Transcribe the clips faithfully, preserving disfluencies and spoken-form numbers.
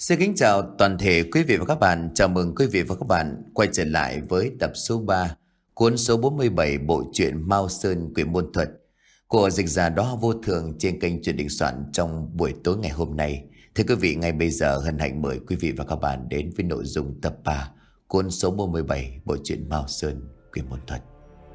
Xin kính chào toàn thể quý vị và các bạn. Chào mừng quý vị và các bạn quay trở lại với tập số ba cuốn số bốn mươi bảy bộ truyện Mao Sơn Quỷ Môn Thuật của dịch giả Đó Vô Thường trên kênh Truyện Đình Soạn trong buổi tối ngày hôm nay. Thưa quý vị, ngay bây giờ hân hạnh mời quý vị và các bạn đến với nội dung tập ba cuốn số bốn mươi bảy bộ truyện Mao Sơn Quỷ Môn Thuật.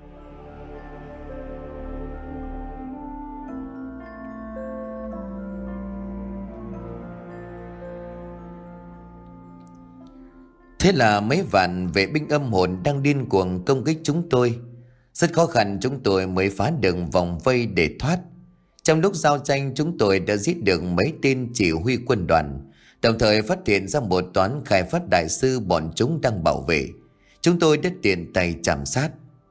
Thế là mấy vạn vệ binh âm hồn đang điên cuồng công kích chúng tôi. Rất khó khăn chúng tôi mới phá được vòng vây để thoát. Trong lúc giao tranh chúng tôi đã giết được mấy tên chỉ huy quân đoàn, đồng thời phát hiện ra một toán khai phát đại sư bọn chúng đang bảo vệ. Chúng tôi đã tiện tay chạm sát.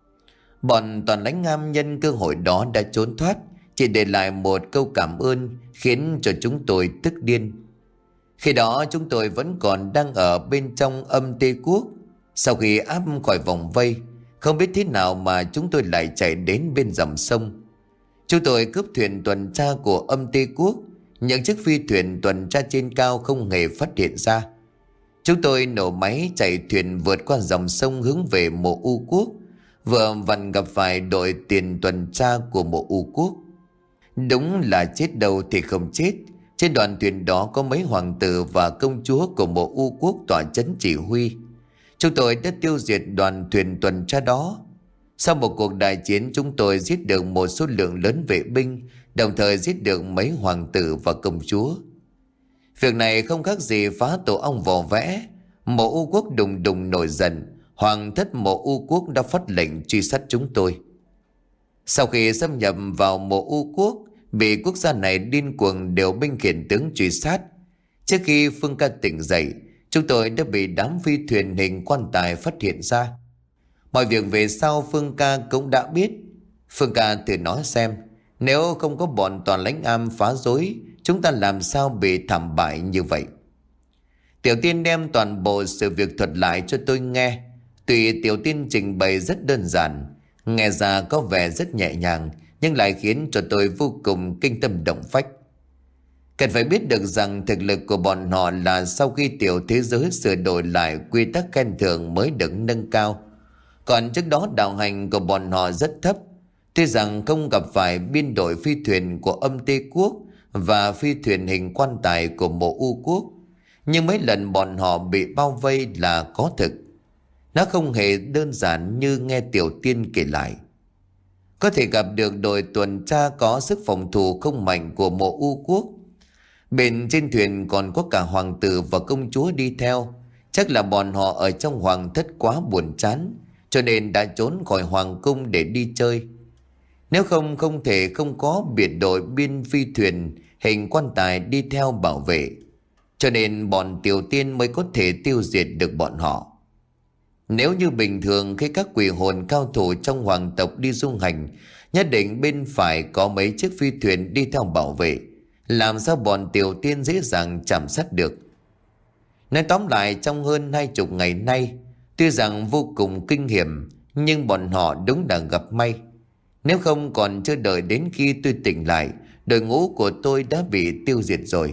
Bọn Toàn Lãnh Ngam nhân cơ hội đó đã trốn thoát, chỉ để lại một câu cảm ơn khiến cho chúng tôi tức điên. Khi đó chúng tôi vẫn còn đang ở bên trong Âm Tê Quốc. Sau khi áp khỏi vòng vây, không biết thế nào mà chúng tôi lại chạy đến bên dòng sông. Chúng tôi cướp thuyền tuần tra của Âm Tê Quốc. Những chiếc phi thuyền tuần tra trên cao không hề phát hiện ra. Chúng tôi nổ máy chạy thuyền vượt qua dòng sông hướng về Mộ U Quốc. Vừa vặn gặp phải đội tiền tuần tra của Mộ U Quốc. Đúng là chết đâu thì không chết. Trên đoàn thuyền đó có mấy hoàng tử và công chúa của Mộ U Quốc tọa trấn chỉ huy. Chúng tôi đã tiêu diệt đoàn thuyền tuần tra đó. Sau một cuộc đại chiến, chúng tôi giết được một số lượng lớn vệ binh, đồng thời giết được mấy hoàng tử và công chúa. Việc này không khác gì phá tổ ong vò vẽ. Mộ U Quốc đùng đùng nổi giận. Hoàng thất Mộ U Quốc đã phát lệnh truy sát chúng tôi. Sau khi xâm nhập vào Mộ U Quốc, bị quốc gia này điên cuồng điều binh khiển tướng truy sát. Trước khi Phương Ca tỉnh dậy, chúng tôi đã bị đám phi thuyền hình quan tài phát hiện ra. Mọi việc về sau Phương Ca cũng đã biết. Phương Ca thử nói xem, nếu không có bọn Toàn Lãnh Am phá rối, chúng ta làm sao bị thảm bại như vậy? Tiểu Tiên đem toàn bộ sự việc thuật lại cho tôi nghe. Tuy Tiểu Tiên trình bày rất đơn giản, nghe ra có vẻ rất nhẹ nhàng, nhưng lại khiến cho tôi vô cùng kinh tâm động phách. Cần phải biết được rằng thực lực của bọn họ là sau khi tiểu thế giới sửa đổi lại quy tắc khen thưởng mới được nâng cao. Còn trước đó đạo hành của bọn họ rất thấp. Tuy rằng không gặp phải biên đội phi thuyền của Âm Tê Quốc và phi thuyền hình quan tài của Mộ U Quốc, nhưng mấy lần bọn họ bị bao vây là có thực. Nó không hề đơn giản như nghe Tiểu Tiên kể lại. Có thể gặp được đội tuần tra có sức phòng thủ không mạnh của Mộ U Quốc. Bên trên thuyền còn có cả hoàng tử và công chúa đi theo. Chắc là bọn họ ở trong hoàng thất quá buồn chán, cho nên đã trốn khỏi hoàng cung để đi chơi. Nếu không, không thể không có biệt đội biên phi thuyền hình quan tài đi theo bảo vệ. Cho nên bọn Tiểu Tiên mới có thể tiêu diệt được bọn họ. Nếu như bình thường khi các quỷ hồn cao thủ trong hoàng tộc đi du hành, nhất định bên phải có mấy chiếc phi thuyền đi theo bảo vệ. Làm sao bọn Tiểu Tiên dễ dàng chạm sát được? Nói tóm lại, trong hơn hai chục ngày nay, tuy rằng vô cùng kinh hiểm, nhưng bọn họ đúng là gặp may. Nếu không còn chưa đợi đến khi tôi tỉnh lại, đội ngũ của tôi đã bị tiêu diệt rồi.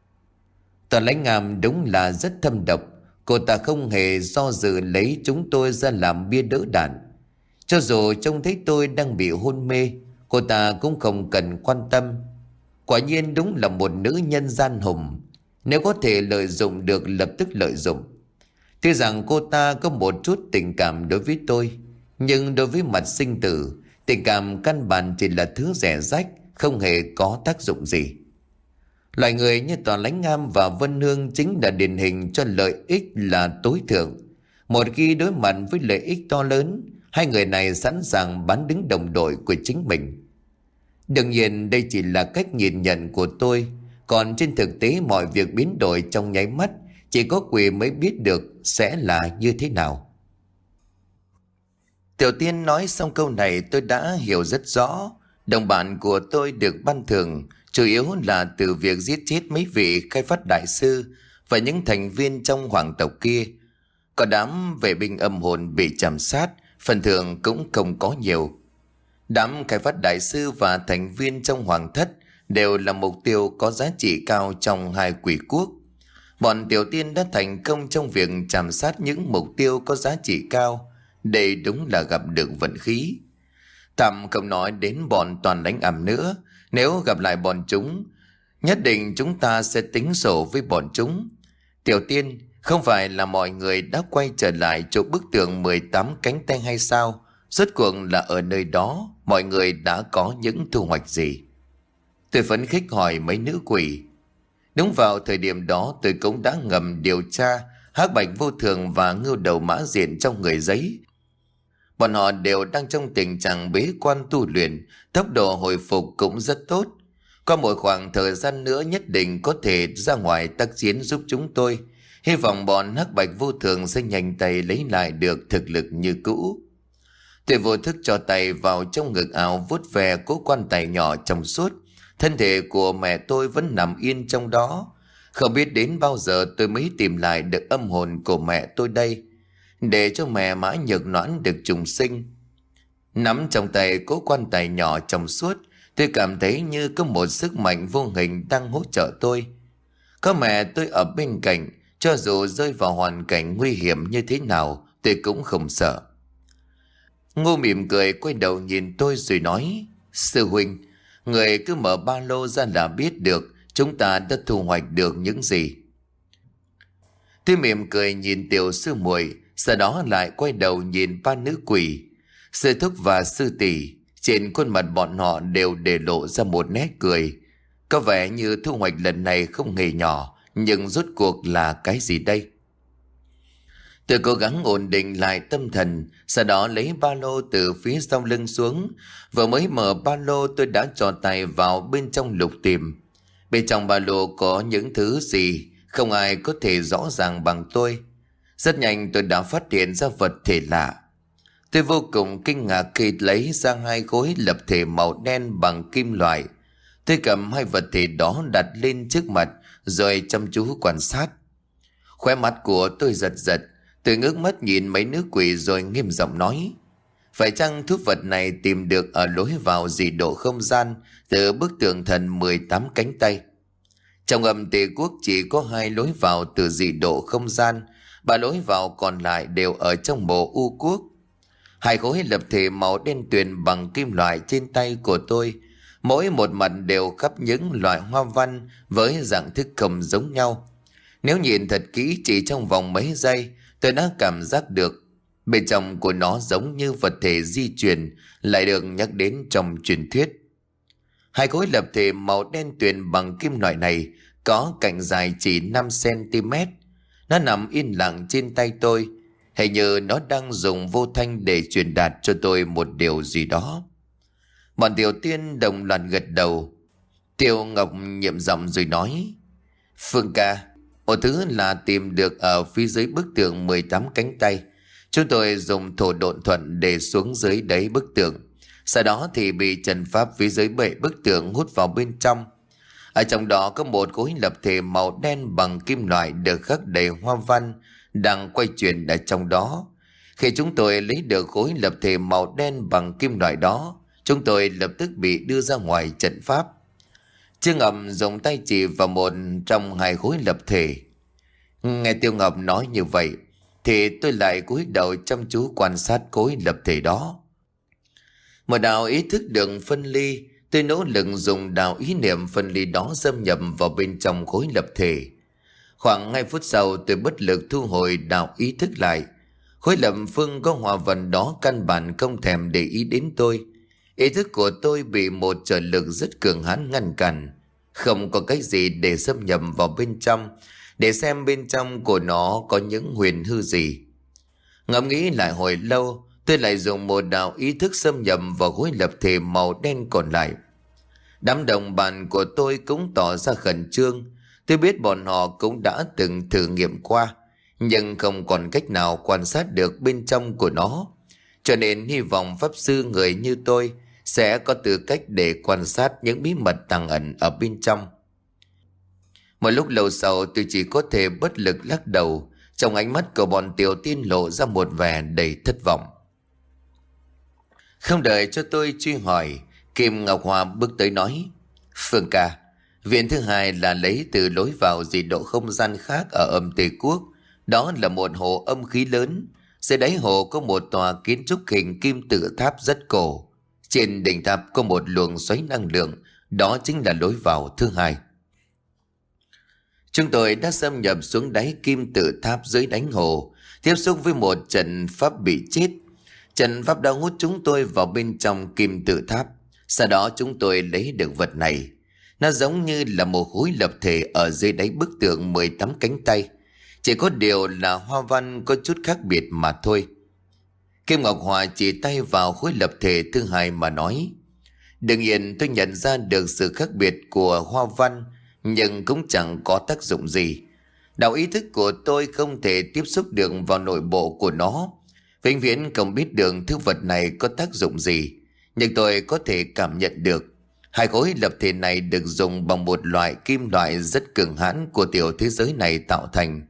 Toàn Lãnh Ngam đúng là rất thâm độc. Cô ta không hề do dự lấy chúng tôi ra làm bia đỡ đạn. Cho dù trông thấy tôi đang bị hôn mê, cô ta cũng không cần quan tâm. Quả nhiên đúng là một nữ nhân gian hùng. Nếu có thể lợi dụng được lập tức lợi dụng. Tuy rằng cô ta có một chút tình cảm đối với tôi, nhưng đối với mặt sinh tử, tình cảm căn bản chỉ là thứ rẻ rách, không hề có tác dụng gì. Loại người như Toàn Lãnh Ngam và Vân Hương chính là điển hình cho lợi ích là tối thượng. Một khi đối mặt với lợi ích to lớn, hai người này sẵn sàng bán đứng đồng đội của chính mình. Đương nhiên đây chỉ là cách nhìn nhận của tôi, còn trên thực tế mọi việc biến đổi trong nháy mắt, chỉ có quỷ mới biết được sẽ là như thế nào. Tiểu Tiên nói xong câu này tôi đã hiểu rất rõ. Đồng bạn của tôi được ban thưởng chủ yếu là từ việc giết chết mấy vị khai phát đại sư và những thành viên trong hoàng tộc kia. Có đám vệ binh âm hồn bị chạm sát, phần thưởng cũng không có nhiều. Đám khai phát đại sư và thành viên trong hoàng thất đều là mục tiêu có giá trị cao trong hai quỷ quốc. Bọn Tiểu Tiên đã thành công trong việc chạm sát những mục tiêu có giá trị cao. Đây đúng là gặp được vận khí. Tạm không nói đến bọn toàn đánh ẩm nữa. Nếu gặp lại bọn chúng, nhất định chúng ta sẽ tính sổ với bọn chúng. Tiểu Tiên, không phải là mọi người đã quay trở lại chỗ bức tường mười tám cánh tay hay sao? Rốt cuộc là ở nơi đó mọi người đã có những thu hoạch gì? Tôi phấn khích hỏi mấy nữ quỷ. Đúng vào thời điểm đó tôi cũng đã ngầm điều tra Hắc Bạch Vô Thường và Ngưu Đầu Mã Diện trong người giấy. Bọn họ đều đang trong tình trạng bế quan tu luyện, tốc độ hồi phục cũng rất tốt. Qua một khoảng thời gian nữa nhất định có thể ra ngoài tác chiến giúp chúng tôi. Hy vọng bọn Hắc Bạch Vô Thường sẽ nhanh tay lấy lại được thực lực như cũ. Tôi vô thức cho tay vào trong ngực áo vuốt về cố quan tài nhỏ trong suốt. Thân thể của mẹ tôi vẫn nằm yên trong đó. Không biết đến bao giờ tôi mới tìm lại được âm hồn của mẹ tôi đây, để cho mẹ Mã Nhược Noãn được trùng sinh. Nắm trong tay cố quan tài nhỏ trong suốt, tôi cảm thấy như có một sức mạnh vô hình đang hỗ trợ tôi. Có mẹ tôi ở bên cạnh, cho dù rơi vào hoàn cảnh nguy hiểm như thế nào, tôi cũng không sợ. Ngô mỉm cười quay đầu nhìn tôi rồi nói: Sư huynh, người cứ mở ba lô ra là biết được chúng ta đã thu hoạch được những gì. Tôi mỉm cười nhìn tiểu sư muội, sau đó lại quay đầu nhìn ba nữ quỷ. Sư thúc và sư tỷ, trên khuôn mặt bọn họ đều để lộ ra một nét cười. Có vẻ như thu hoạch lần này không hề nhỏ, nhưng rốt cuộc là cái gì đây? Tôi cố gắng ổn định lại tâm thần, sau đó lấy ba lô từ phía sau lưng xuống. Vừa mới mở ba lô tôi đã trò tay vào bên trong lục tìm. Bên trong ba lô có những thứ gì không ai có thể rõ ràng bằng tôi. Rất nhanh tôi đã phát hiện ra vật thể lạ. Tôi vô cùng kinh ngạc khi lấy ra hai khối lập thể màu đen bằng kim loại. Tôi cầm hai vật thể đó đặt lên trước mặt rồi chăm chú quan sát. Khóe mắt của tôi giật giật. Tôi ngước mắt nhìn mấy nữ quỷ rồi nghiêm giọng nói: Phải chăng thứ vật này tìm được ở lối vào dị độ không gian từ bức tượng thần mười tám cánh tay? Trong âm Tề Quốc chỉ có hai lối vào từ dị độ không gian, ba lối vào còn lại đều ở trong mộ U Quốc. Hai khối lập thể màu đen tuyền bằng kim loại trên tay của tôi, mỗi một mặt đều khắc những loại hoa văn với dạng thức không giống nhau. Nếu nhìn thật kỹ chỉ trong vòng mấy giây, tôi đã cảm giác được bên trong của nó giống như vật thể di chuyển lại được nhắc đến trong truyền thuyết. Hai khối lập thể màu đen tuyền bằng kim loại này có cạnh dài chỉ năm xăng ti mét. Nó nằm yên lặng trên tay tôi, hình như nó đang dùng vô thanh để truyền đạt cho tôi một điều gì đó. Bọn Tiểu Tiên đồng loạt gật đầu. Tiêu Ngọc nhiệm giọng rồi nói: Phương ca, một thứ là tìm được ở phía dưới bức tượng mười tám cánh tay. Chúng tôi dùng thổ độn thuận để xuống dưới đáy bức tượng. Sau đó thì bị trần pháp phía dưới bệ bức tượng hút vào bên trong. Ở trong đó có một khối lập thể màu đen bằng kim loại được khắc đầy hoa văn đang quay chuyển ở trong đó. Khi chúng tôi lấy được khối lập thể màu đen bằng kim loại đó, chúng tôi lập tức bị đưa ra ngoài trận pháp. Trương Ngọc dùng tay chỉ vào một trong hai khối lập thể. Nghe Tiêu Ngọc nói như vậy thì tôi lại cúi đầu chăm chú quan sát khối lập thể đó. Một đạo ý thức được phân ly, tôi nỗ lực dùng đạo ý niệm phân ly đó xâm nhập vào bên trong khối lập thể. Khoảng hai phút sau tôi bất lực thu hồi đạo ý thức lại. Khối lập phương có hòa văn đó căn bản không thèm để ý đến tôi. Ý thức của tôi bị một trở lực rất cường hãn ngăn cản. Không có cách gì để xâm nhập vào bên trong, để xem bên trong của nó có những huyền hư gì. Ngẫm nghĩ lại hồi lâu, tôi lại dùng một đạo ý thức xâm nhập vào khối lập thể màu đen còn lại. Đám đồng bạn của tôi cũng tỏ ra khẩn trương. Tôi biết bọn họ cũng đã từng thử nghiệm qua, nhưng không còn cách nào quan sát được bên trong của nó. Cho nên hy vọng pháp sư người như tôi sẽ có tư cách để quan sát những bí mật tàng ẩn ở bên trong. Một lúc lâu sau tôi chỉ có thể bất lực lắc đầu. Trong ánh mắt của bọn Tiểu Tiên lộ ra một vẻ đầy thất vọng. Không đợi cho tôi truy hỏi, Kim Ngọc Hòa bước tới nói: Phương ca, Viện thứ hai là lấy từ lối vào dị độ không gian khác ở âm Tây Quốc. Đó là một hồ âm khí lớn. Dưới đáy hồ có một tòa kiến trúc hình kim tự tháp rất cổ. Trên đỉnh tháp có một luồng xoáy năng lượng. Đó chính là lối vào thứ hai. Chúng tôi đã xâm nhập xuống đáy kim tự tháp dưới đáy hồ, tiếp xúc với một trận pháp bị chết. Trận pháp đã hút chúng tôi vào bên trong kim tự tháp. Sau đó chúng tôi lấy được vật này. Nó giống như là một khối lập thể ở dưới đáy bức tượng mười tám cánh tay. Chỉ có điều là hoa văn có chút khác biệt mà thôi. Kim Ngọc Hòa chỉ tay vào khối lập thể thứ hai mà nói: đương nhiên tôi nhận ra được sự khác biệt của hoa văn, nhưng cũng chẳng có tác dụng gì. Đạo ý thức của tôi không thể tiếp xúc được vào nội bộ của nó. Vĩnh viễn không biết được thứ vật này có tác dụng gì, nhưng tôi có thể cảm nhận được. Hai khối lập thể này được dùng bằng một loại kim loại rất cường hãn của tiểu thế giới này tạo thành.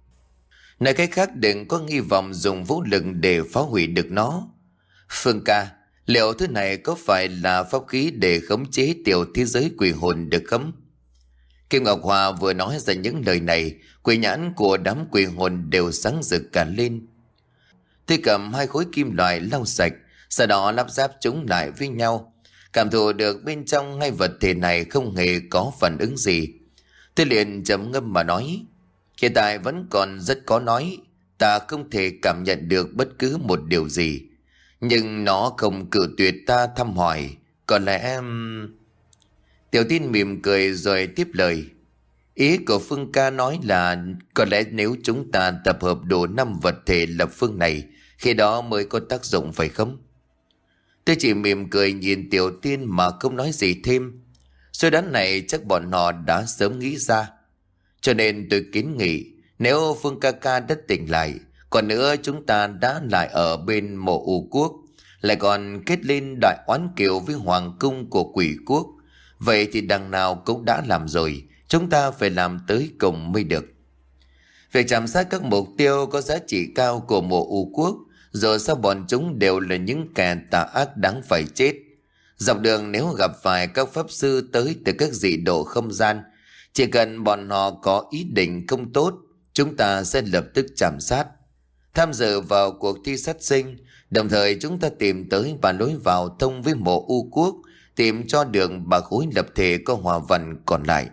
Nói cách khác, đừng có nghi vọng dùng vũ lực để phá hủy được nó. Phương ca, liệu thứ này có phải là pháp khí để khống chế tiểu thế giới quỷ hồn được không? Kim Ngọc Hòa vừa nói ra những lời này, quỷ nhãn của đám quỷ hồn đều sáng rực cả lên. Tôi cầm hai khối kim loại lau sạch, sau đó lắp ráp chúng lại với nhau. Cảm thụ được bên trong hai vật thể này không hề có phản ứng gì. Tôi liền trầm ngâm mà nói: hiện tại vẫn còn rất khó nói. Ta không thể cảm nhận được bất cứ một điều gì, nhưng nó không cự tuyệt ta thăm hỏi. Có lẽ em... Tiểu Tiên mỉm cười rồi tiếp lời: ý của Phương ca nói là có lẽ nếu chúng ta tập hợp đủ năm vật thể lập phương này, khi đó mới có tác dụng phải không? Tôi chỉ mỉm cười nhìn Tiểu Tiên mà không nói gì thêm. Suy đoán này chắc bọn họ đã sớm nghĩ ra, cho nên tôi kiến nghị nếu Phương ca ca đã tỉnh lại, còn nữa chúng ta đã lại ở bên mộ U Quốc, lại còn kết lên đại oán kiều với hoàng cung của quỷ quốc, vậy thì đằng nào cũng đã làm rồi, chúng ta phải làm tới cùng mới được. Việc chạm sát các mục tiêu có giá trị cao của mộ U Quốc, rồi sao bọn chúng đều là những kẻ tà ác đáng phải chết. Dọc đường nếu gặp phải các pháp sư tới từ các dị độ không gian, chỉ cần bọn họ có ý định không tốt, chúng ta sẽ lập tức chạm sát, tham dự vào cuộc thi sát sinh. Đồng thời chúng ta tìm tới và lối vào thông với mộ U Quốc, tìm cho đường ba khối lập thể có hòa văn còn lại.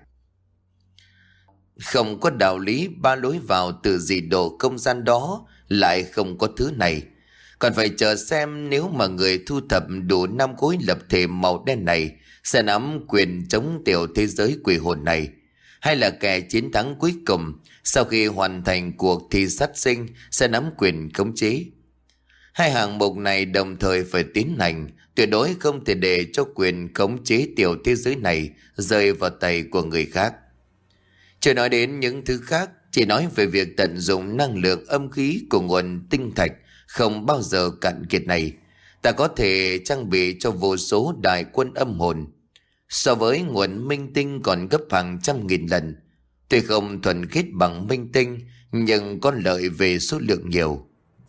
Không có đạo lý ba lối vào từ dị độ không gian đó lại không có thứ này. Còn phải chờ xem nếu mà người thu thập đủ năm khối lập thể màu đen này sẽ nắm quyền chống tiểu thế giới quỷ hồn này, hay là kẻ chiến thắng cuối cùng sau khi hoàn thành cuộc thi sát sinh sẽ nắm quyền khống chế. Hai hạng mục này đồng thời phải tiến hành, tuyệt đối không thể để cho quyền khống chế tiểu thế giới này rơi vào tay của người khác. Chưa nói đến những thứ khác, chỉ nói về việc tận dụng năng lượng âm khí của nguồn tinh thạch không bao giờ cạn kiệt này, ta có thể trang bị cho vô số đại quân âm hồn. So với nguồn minh tinh còn gấp hàng trăm nghìn lần. Tuy không thuần khiết bằng minh tinh, nhưng có lợi về số lượng nhiều.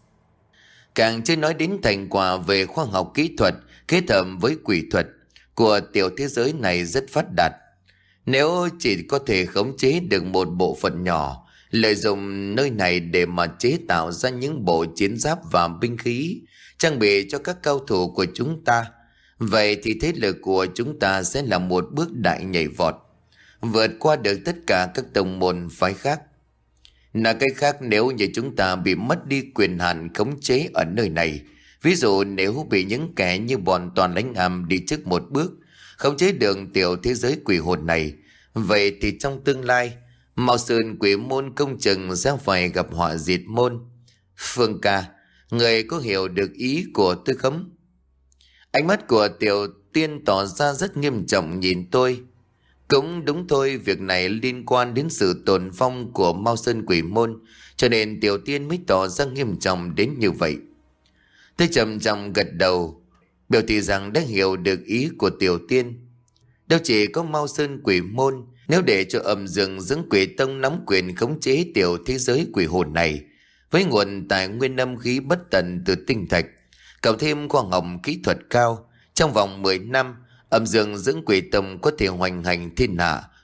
Càng chưa nói đến thành quả về khoa học kỹ thuật kết hợp với quỷ thuật của tiểu thế giới này rất phát đạt. Nếu chỉ có thể khống chế được một bộ phận nhỏ, lợi dụng nơi này để mà chế tạo ra những bộ chiến giáp và binh khí, trang bị cho các cao thủ của chúng ta, vậy thì thế lực của chúng ta sẽ là một bước đại nhảy vọt, vượt qua được tất cả các tông môn phái khác. Là cái khác, nếu như chúng ta bị mất đi quyền hạn khống chế ở nơi này, ví dụ nếu bị những kẻ như bọn Toàn Lãnh Ám đi trước một bước, khống chế đường tiểu thế giới quỷ hồn này, vậy thì trong tương lai, Mao Sơn Quỷ Môn công chừng sẽ phải gặp họa diệt môn. Phương ca, người có hiểu được ý của tôi không? Ánh mắt của Tiểu Tiên tỏ ra rất nghiêm trọng nhìn tôi. Cũng đúng thôi, việc này liên quan đến sự tồn vong của Mao Sơn Quỷ Môn, cho nên Tiểu Tiên mới tỏ ra nghiêm trọng đến như vậy. Tôi chậm chậm gật đầu, biểu thị rằng đã hiểu được ý của Tiểu Tiên. Đâu chỉ có Mao Sơn Quỷ Môn, nếu để cho Âm Dương Dưỡng Quỷ Tông nắm quyền khống chế tiểu thế giới quỷ hồn này, với nguồn tài nguyên âm khí bất tận từ tinh thạch, cộng thêm khoa học kỹ thuật cao, trong vòng mười năm, Âm Dương Dưỡng Quỷ Tông có thể hoành hành thiên hạ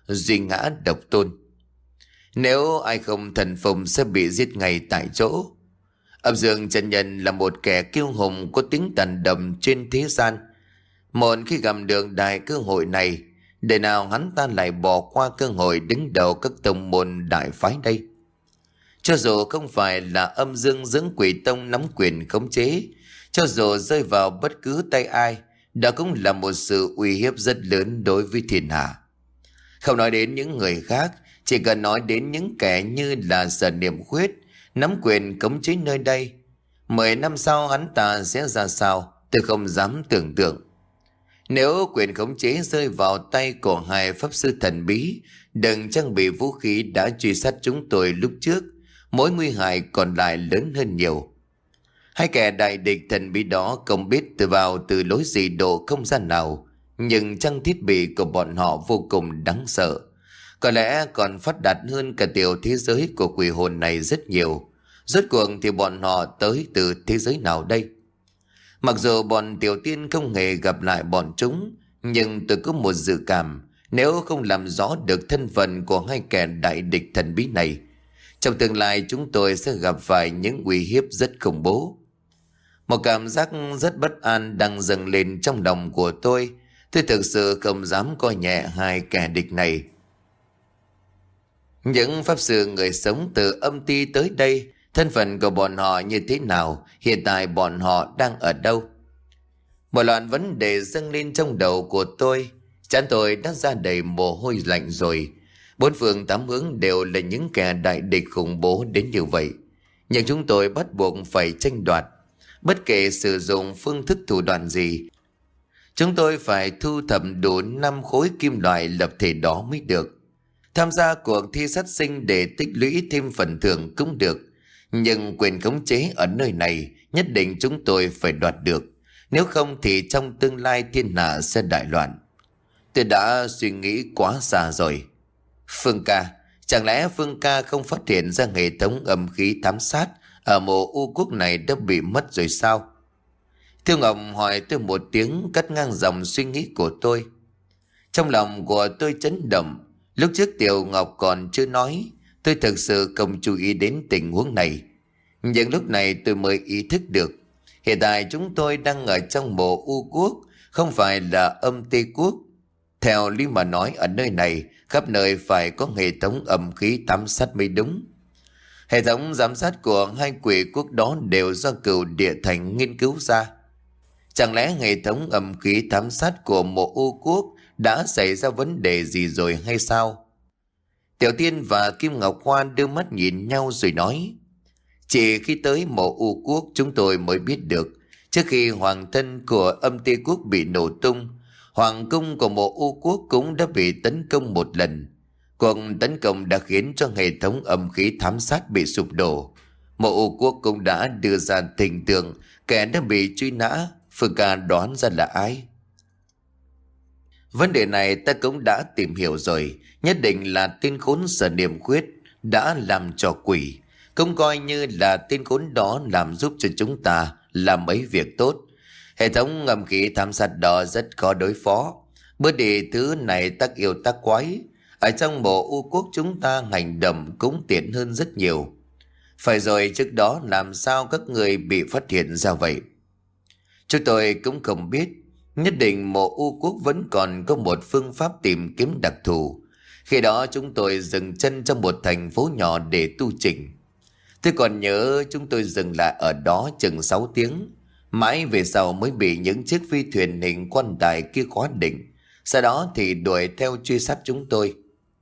duy ngã độc tôn. Nếu ai không thần phục sẽ bị giết ngay tại chỗ. Âm Dương chân nhân là một kẻ kiêu hùng có tính tàn độc trên thế gian. Một khi gặp được đại cơ hội này, để nào hắn ta lại bỏ qua cơ hội đứng đầu các tông môn đại phái đây? Cho dù không phải là Âm Dương dưỡng quỷ tông nắm quyền khống chế, cho dù rơi vào bất cứ tay ai, đó cũng là một sự uy hiếp rất lớn đối với thiên hạ. Không nói đến những người khác, chỉ cần nói đến những kẻ như là Sở Niệm Khuyết nắm quyền khống chế nơi đây, mười năm sau hắn ta sẽ ra sao, tôi không dám tưởng tượng. Nếu quyền khống chế rơi vào tay của hai pháp sư thần bí đừng trang bị vũ khí đã truy sát chúng tôi lúc trước, mối nguy hại còn lại lớn hơn nhiều. Hai kẻ đại địch thần bí đó không biết từ vào từ lối gì độ không gian nào, nhưng trang thiết bị của bọn họ vô cùng đáng sợ. Có lẽ còn phát đạt hơn cả tiểu thế giới của quỷ hồn này rất nhiều. Rốt cuộc thì bọn họ tới từ thế giới nào đây? Mặc dù bọn tiểu tiên không hề gặp lại bọn chúng, nhưng tôi có một dự cảm, nếu không làm rõ được thân phận của hai kẻ đại địch thần bí này, trong tương lai chúng tôi sẽ gặp phải những uy hiếp rất khủng bố. Một cảm giác rất bất an đang dâng lên trong lòng của tôi. Tôi thực sự không dám coi nhẹ hai kẻ địch này. Những pháp sư người sống từ âm ti tới đây, thân phận của bọn họ như thế nào, hiện tại bọn họ đang ở đâu? Một loạt vấn đề dâng lên trong đầu của tôi. Trán tôi đã ra đầy mồ hôi lạnh rồi. Bốn phương tám hướng đều là những kẻ đại địch khủng bố đến như vậy, nhưng chúng tôi bắt buộc phải tranh đoạt. Bất kể sử dụng phương thức thủ đoạn gì, chúng tôi phải thu thập đủ năm khối kim loại lập thể đó mới được. Tham gia cuộc thi sát sinh để tích lũy thêm phần thưởng cũng được, nhưng quyền khống chế ở nơi này nhất định chúng tôi phải đoạt được. Nếu không thì trong tương lai thiên hạ sẽ đại loạn. Tôi đã suy nghĩ quá xa rồi. Phương ca, chẳng lẽ Phương ca không phát hiện ra hệ thống âm khí thám sát ở mộ u quốc này đã bị mất rồi sao? Thiêu Ngọc hỏi tôi một tiếng, cắt ngang dòng suy nghĩ của tôi. Trong lòng của tôi chấn động. Lúc trước Tiểu Ngọc còn chưa nói, tôi thực sự không chú ý đến tình huống này. Nhưng lúc này tôi mới ý thức được, hiện tại chúng tôi đang ở trong mộ u quốc, không phải là âm tê quốc. Theo lý mà nói, ở nơi này khắp nơi phải có hệ thống âm khí thám sát mới đúng. Hệ thống giám sát của hai quỷ quốc đó đều do Cửu Địa Thành nghiên cứu ra. Chẳng lẽ hệ thống âm khí thám sát của mộ u quốc đã xảy ra vấn đề gì rồi hay sao? Tiểu Tiên và Kim Ngọc Hoa đưa mắt nhìn nhau rồi nói, chỉ khi tới mộ u quốc chúng tôi mới biết được, trước khi hoàng thân của âm tê quốc bị nổ tung, hoàng cung của mộ u quốc cũng đã bị tấn công một lần. Cuộc tấn công đã khiến cho hệ thống âm khí thám sát bị sụp đổ. Mộ u quốc cũng đã đưa ra tình tượng kẻ đã bị truy nã. Phương ca đoán ra là ai? Vấn đề này ta cũng đã tìm hiểu rồi. Nhất định là tên khốn Sở Niệm Khuyết đã làm trò quỷ, cũng coi như là tên khốn đó làm giúp cho chúng ta làm mấy việc tốt. Hệ thống ngầm khí thám sát đó rất khó đối phó. Bữa đi thứ này tác yêu tác quái, ở trong bộ u quốc chúng ta hành động cũng tiện hơn rất nhiều. Phải rồi, trước đó làm sao các người bị phát hiện ra vậy? Chúng tôi cũng không biết. Nhất định mộ u quốc vẫn còn có một phương pháp tìm kiếm đặc thù. Khi đó chúng tôi dừng chân trong một thành phố nhỏ để tu chỉnh. Tôi còn nhớ chúng tôi dừng lại ở đó chừng sáu tiếng. Mãi về sau mới bị những chiếc phi thuyền hình quan tài kia khóa định. Sau đó thì đuổi theo truy sát chúng tôi.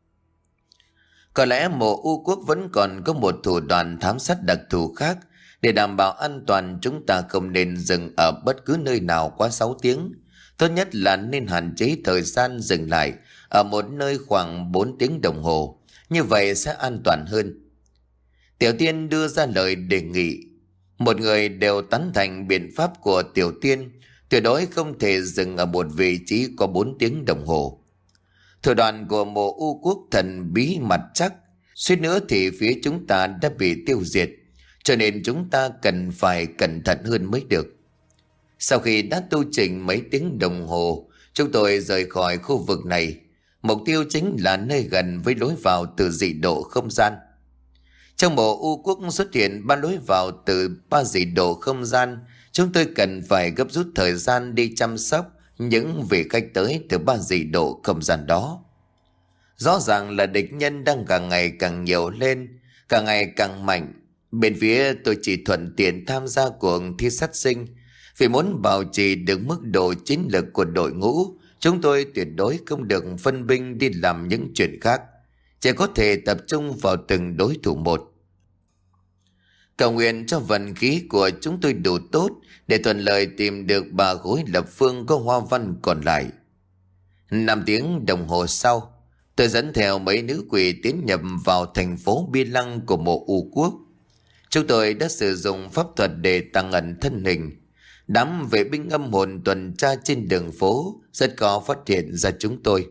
Có lẽ mộ u quốc vẫn còn có một thủ đoạn thám sát đặc thù khác. Để đảm bảo an toàn, chúng ta không nên dừng ở bất cứ nơi nào quá sáu tiếng. Tốt nhất là nên hạn chế thời gian dừng lại ở một nơi khoảng bốn tiếng đồng hồ. Như vậy sẽ an toàn hơn. Tiểu Tiên đưa ra lời đề nghị. Một người đều tán thành biện pháp của Tiểu Tiên. Tuyệt đối không thể dừng ở một vị trí có bốn tiếng đồng hồ. Thủ đoạn của mộ u quốc thần bí mặt chắc, suýt nữa thì phía chúng ta đã bị tiêu diệt. Cho nên chúng ta cần phải cẩn thận hơn mới được. Sau khi đã tu chỉnh mấy tiếng đồng hồ, chúng tôi rời khỏi khu vực này. Mục tiêu chính là nơi gần với lối vào từ dị độ không gian. Trong mộ U Quốc xuất hiện ba lối vào từ ba dị độ không gian. Chúng tôi cần phải gấp rút thời gian đi chăm sóc những vị khách tới từ ba dị độ không gian đó. Rõ ràng là địch nhân đang càng ngày càng nhiều lên, càng ngày càng mạnh. Bên phía tôi chỉ thuận tiện tham gia cuộc thi sát sinh. Vì muốn bảo trì được mức độ chiến lược của đội ngũ, chúng tôi tuyệt đối không được phân binh đi làm những chuyện khác, chỉ có thể tập trung vào từng đối thủ một. Cầu nguyện cho vận khí của chúng tôi đủ tốt để thuận lợi tìm được ba khối lập phương có hoa văn còn lại. Năm tiếng đồng hồ sau, tôi dẫn theo mấy nữ quỷ tiến nhập vào thành phố Bi Lăng của mộ U Quốc. Chúng tôi đã sử dụng pháp thuật để tàng ẩn thân hình. Đám vệ binh âm hồn tuần tra trên đường phố rất khó phát hiện ra chúng tôi.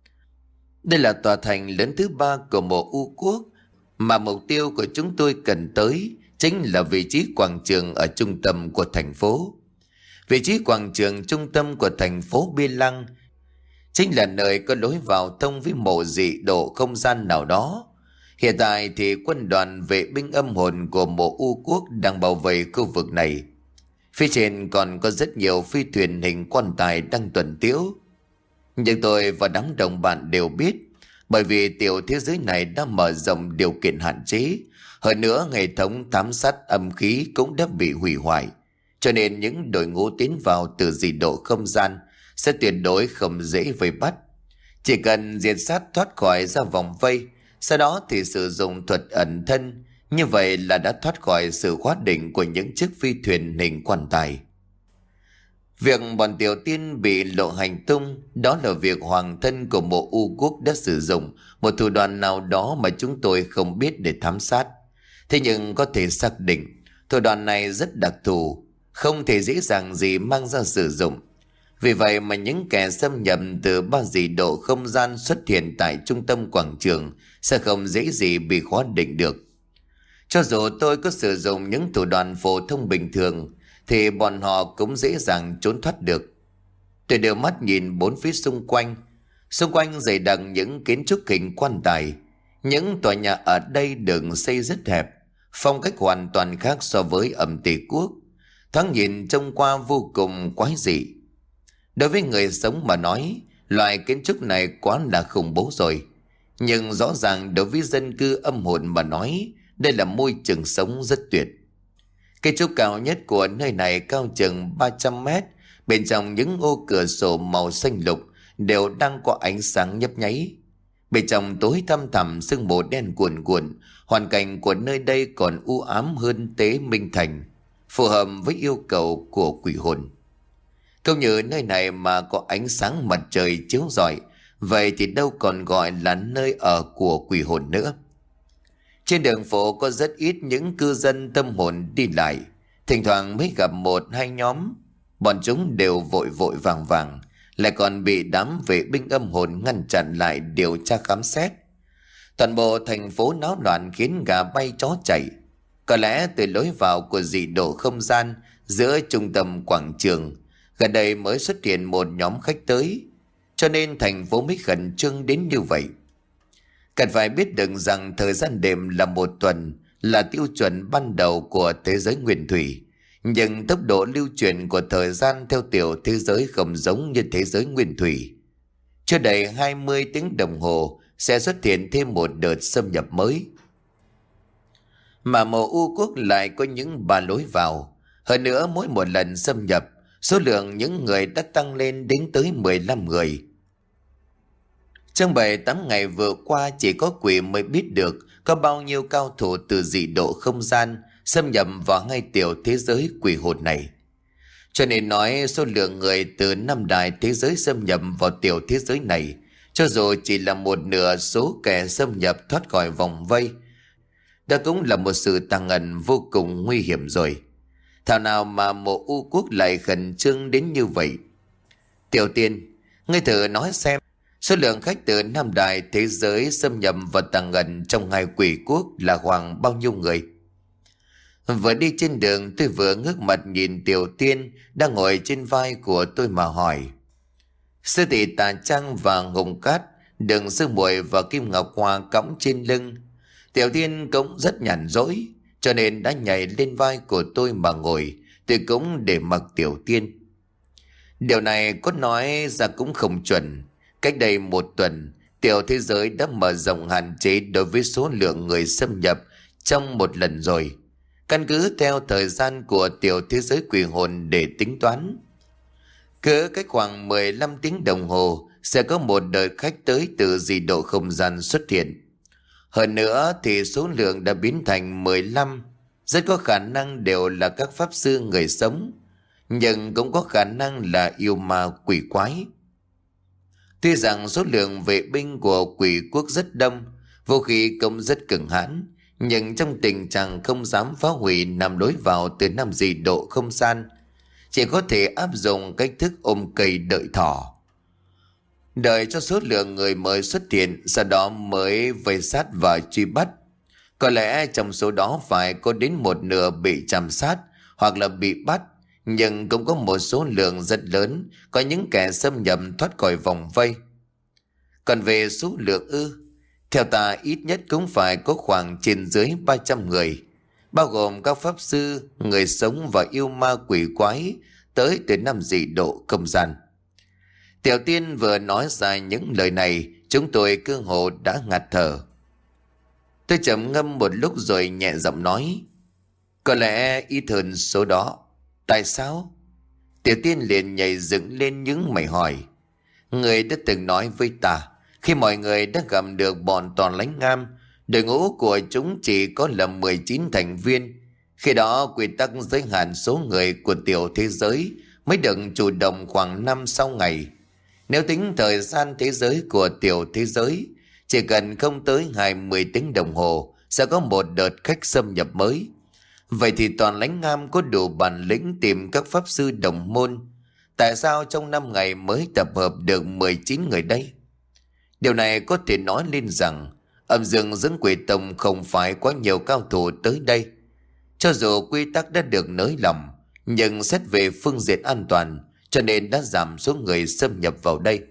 Đây là tòa thành lớn thứ ba của mộ U Quốc, mà mục tiêu của chúng tôi cần tới chính là vị trí quảng trường ở trung tâm của thành phố. Vị trí quảng trường trung tâm của thành phố Bi Lăng chính là nơi có lối vào thông với mộ dị độ không gian nào đó. Hiện tại thì quân đoàn vệ binh âm hồn của mộ U Quốc đang bảo vệ khu vực này. Phía trên còn có rất nhiều phi thuyền hình quan tài đang tuần tiễu. Nhưng tôi và đám đồng bạn đều biết, bởi vì tiểu thế giới này đã mở rộng điều kiện hạn chế. Hơn nữa hệ thống thám sát âm khí cũng đã bị hủy hoại. Cho nên những đội ngũ tiến vào từ dị độ không gian sẽ tuyệt đối không dễ vây bắt. Chỉ cần diệt sát thoát khỏi ra vòng vây, sau đó thì sử dụng thuật ẩn thân, như vậy là đã thoát khỏi sự khóa định của những chiếc phi thuyền hình quan tài. Việc bọn tiểu tiên bị lộ hành tung, đó là việc hoàng thân của mộ U Quốc đã sử dụng một thủ đoạn nào đó mà chúng tôi không biết để thám sát. Thế nhưng có thể xác định thủ đoạn này rất đặc thù, không thể dễ dàng gì mang ra sử dụng. Vì vậy mà những kẻ xâm nhập từ ba dị độ không gian xuất hiện tại trung tâm quảng trường sẽ không dễ gì bị khóa định được. Cho dù tôi có sử dụng những thủ đoạn phổ thông bình thường thì bọn họ cũng dễ dàng trốn thoát được. Tôi đưa mắt nhìn bốn phía xung quanh. Xung quanh dày đặc những kiến trúc hình quan tài. Những tòa nhà ở đây được xây rất hẹp, phong cách hoàn toàn khác so với Âm Tỳ Quốc. Thoáng nhìn trông qua vô cùng quái dị. Đối với người sống mà nói, loại kiến trúc này quá là khủng bố rồi. Nhưng rõ ràng đối với dân cư âm hồn mà nói, đây là môi trường sống rất tuyệt. Cây trúc cao nhất của nơi này cao chừng ba trăm mét. Bên trong những ô cửa sổ màu xanh lục đều đang có ánh sáng nhấp nháy. Bên trong tối thăm thẳm sương mù đen cuồn cuộn. Hoàn cảnh của nơi đây còn u ám hơn Tế Minh Thành, phù hợp với yêu cầu của quỷ hồn. Không như nơi này mà có ánh sáng mặt trời chiếu rọi, vậy thì đâu còn gọi là nơi ở của quỷ hồn nữa. Trên đường phố có rất ít những cư dân tâm hồn đi lại, thỉnh thoảng mới gặp một hai nhóm. Bọn chúng đều vội vội vàng vàng, lại còn bị đám vệ binh âm hồn ngăn chặn lại điều tra khám xét. Toàn bộ thành phố náo loạn khiến gà bay chó chạy. Có lẽ từ lối vào của dị độ không gian giữa trung tâm quảng trường gần đây mới xuất hiện một nhóm khách tới, cho nên thành phố mới khẩn trương đến như vậy. Cần phải biết được rằng thời gian đêm là một tuần là tiêu chuẩn ban đầu của thế giới nguyên thủy, nhưng tốc độ lưu chuyển của thời gian theo tiểu thế giới không giống như thế giới nguyên thủy. Chưa đầy hai mươi tiếng đồng hồ sẽ xuất hiện thêm một đợt xâm nhập mới. Mà mộ U Quốc lại có những ba lối vào. Hơn nữa mỗi một lần xâm nhập, số lượng những người đã tăng lên đến tới mười lăm người. Trong bảy tám ngày vừa qua chỉ có quỷ mới biết được có bao nhiêu cao thủ từ dị độ không gian xâm nhập vào ngay tiểu thế giới quỷ hồn này. Cho nên nói số lượng người từ năm đại thế giới xâm nhập vào tiểu thế giới này, cho dù chỉ là một nửa số kẻ xâm nhập thoát khỏi vòng vây, đó cũng là một sự tăng ẩn vô cùng nguy hiểm rồi. Thảo nào mà mộ U Quốc lại khẩn trương đến như vậy. Tiểu Tiên, ngươi thử nói xem, số lượng khách từ năm đại thế giới xâm nhập vào tàng ẩn trong hai quỷ quốc là khoảng bao nhiêu người? Vừa đi trên đường tôi vừa ngước mặt nhìn Tiểu Tiên đang ngồi trên vai của tôi mà hỏi. Sư tỷ Tà Trăng và Hùng Cát Đường Sư Muội và Kim Ngọc Hoa cõng trên lưng. Tiểu Tiên cũng rất nhàn rỗi, cho nên đã nhảy lên vai của tôi mà ngồi. Tôi cũng để mặc Tiểu Tiên. Điều này có nói ra cũng không chuẩn. Cách đây một tuần, tiểu thế giới đã mở rộng hạn chế đối với số lượng người xâm nhập trong một lần rồi. Căn cứ theo thời gian của tiểu thế giới quỷ hồn để tính toán, cứ cách khoảng mười lăm tiếng đồng hồ sẽ có một đợt khách tới từ dị độ không gian xuất hiện. Hơn nữa thì số lượng đã biến thành mười lăm, rất có khả năng đều là các pháp sư người sống, nhưng cũng có khả năng là yêu ma quỷ quái. Tuy rằng số lượng vệ binh của quỷ quốc rất đông, vũ khí cũng rất cường hãn, nhưng trong tình trạng không dám phá hủy nằm đối vào từ năm dị độ không gian, chỉ có thể áp dụng cách thức ôm cây đợi thỏ, đợi cho số lượng người mới xuất hiện, sau đó mới vây sát và truy bắt. Có lẽ trong số đó phải có đến một nửa bị chạm sát hoặc là bị bắt, nhưng cũng có một số lượng rất lớn có những kẻ xâm nhập thoát khỏi vòng vây. Còn về số lượng ư, theo ta ít nhất cũng phải có khoảng trên dưới ba trăm người, bao gồm các pháp sư, người sống và yêu ma quỷ quái tới từ năm dị độ không gian. Tiểu Tiên vừa nói ra những lời này, chúng tôi cơ hồ đã ngạt thở. Tôi trầm ngâm một lúc rồi nhẹ giọng nói, có lẽ ít hơn số đó. Tại sao? Tiểu Tiên liền nhảy dựng lên những mày hỏi. Người đã từng nói với ta, khi mọi người đã gặp được bọn Toàn Lãnh Ngam, đội ngũ của chúng chỉ có là mười chín thành viên. Khi đó quy tắc giới hạn số người của tiểu thế giới mới được chủ động khoảng năm sáu ngày. Nếu tính thời gian thế giới của tiểu thế giới, chỉ cần không tới hai mươi tiếng đồng hồ sẽ có một đợt khách xâm nhập mới. Vậy thì Toàn Lãnh Ngam có đủ bản lĩnh tìm các pháp sư đồng môn. Tại sao trong năm ngày mới tập hợp được mười chín người đây? Điều này có thể nói lên rằng âm dương dưỡng quỷ tông không phải quá nhiều cao thủ tới đây. Cho dù quy tắc đã được nới lỏng, nhưng xét về phương diện an toàn, cho nên đã giảm số người xâm nhập vào đây.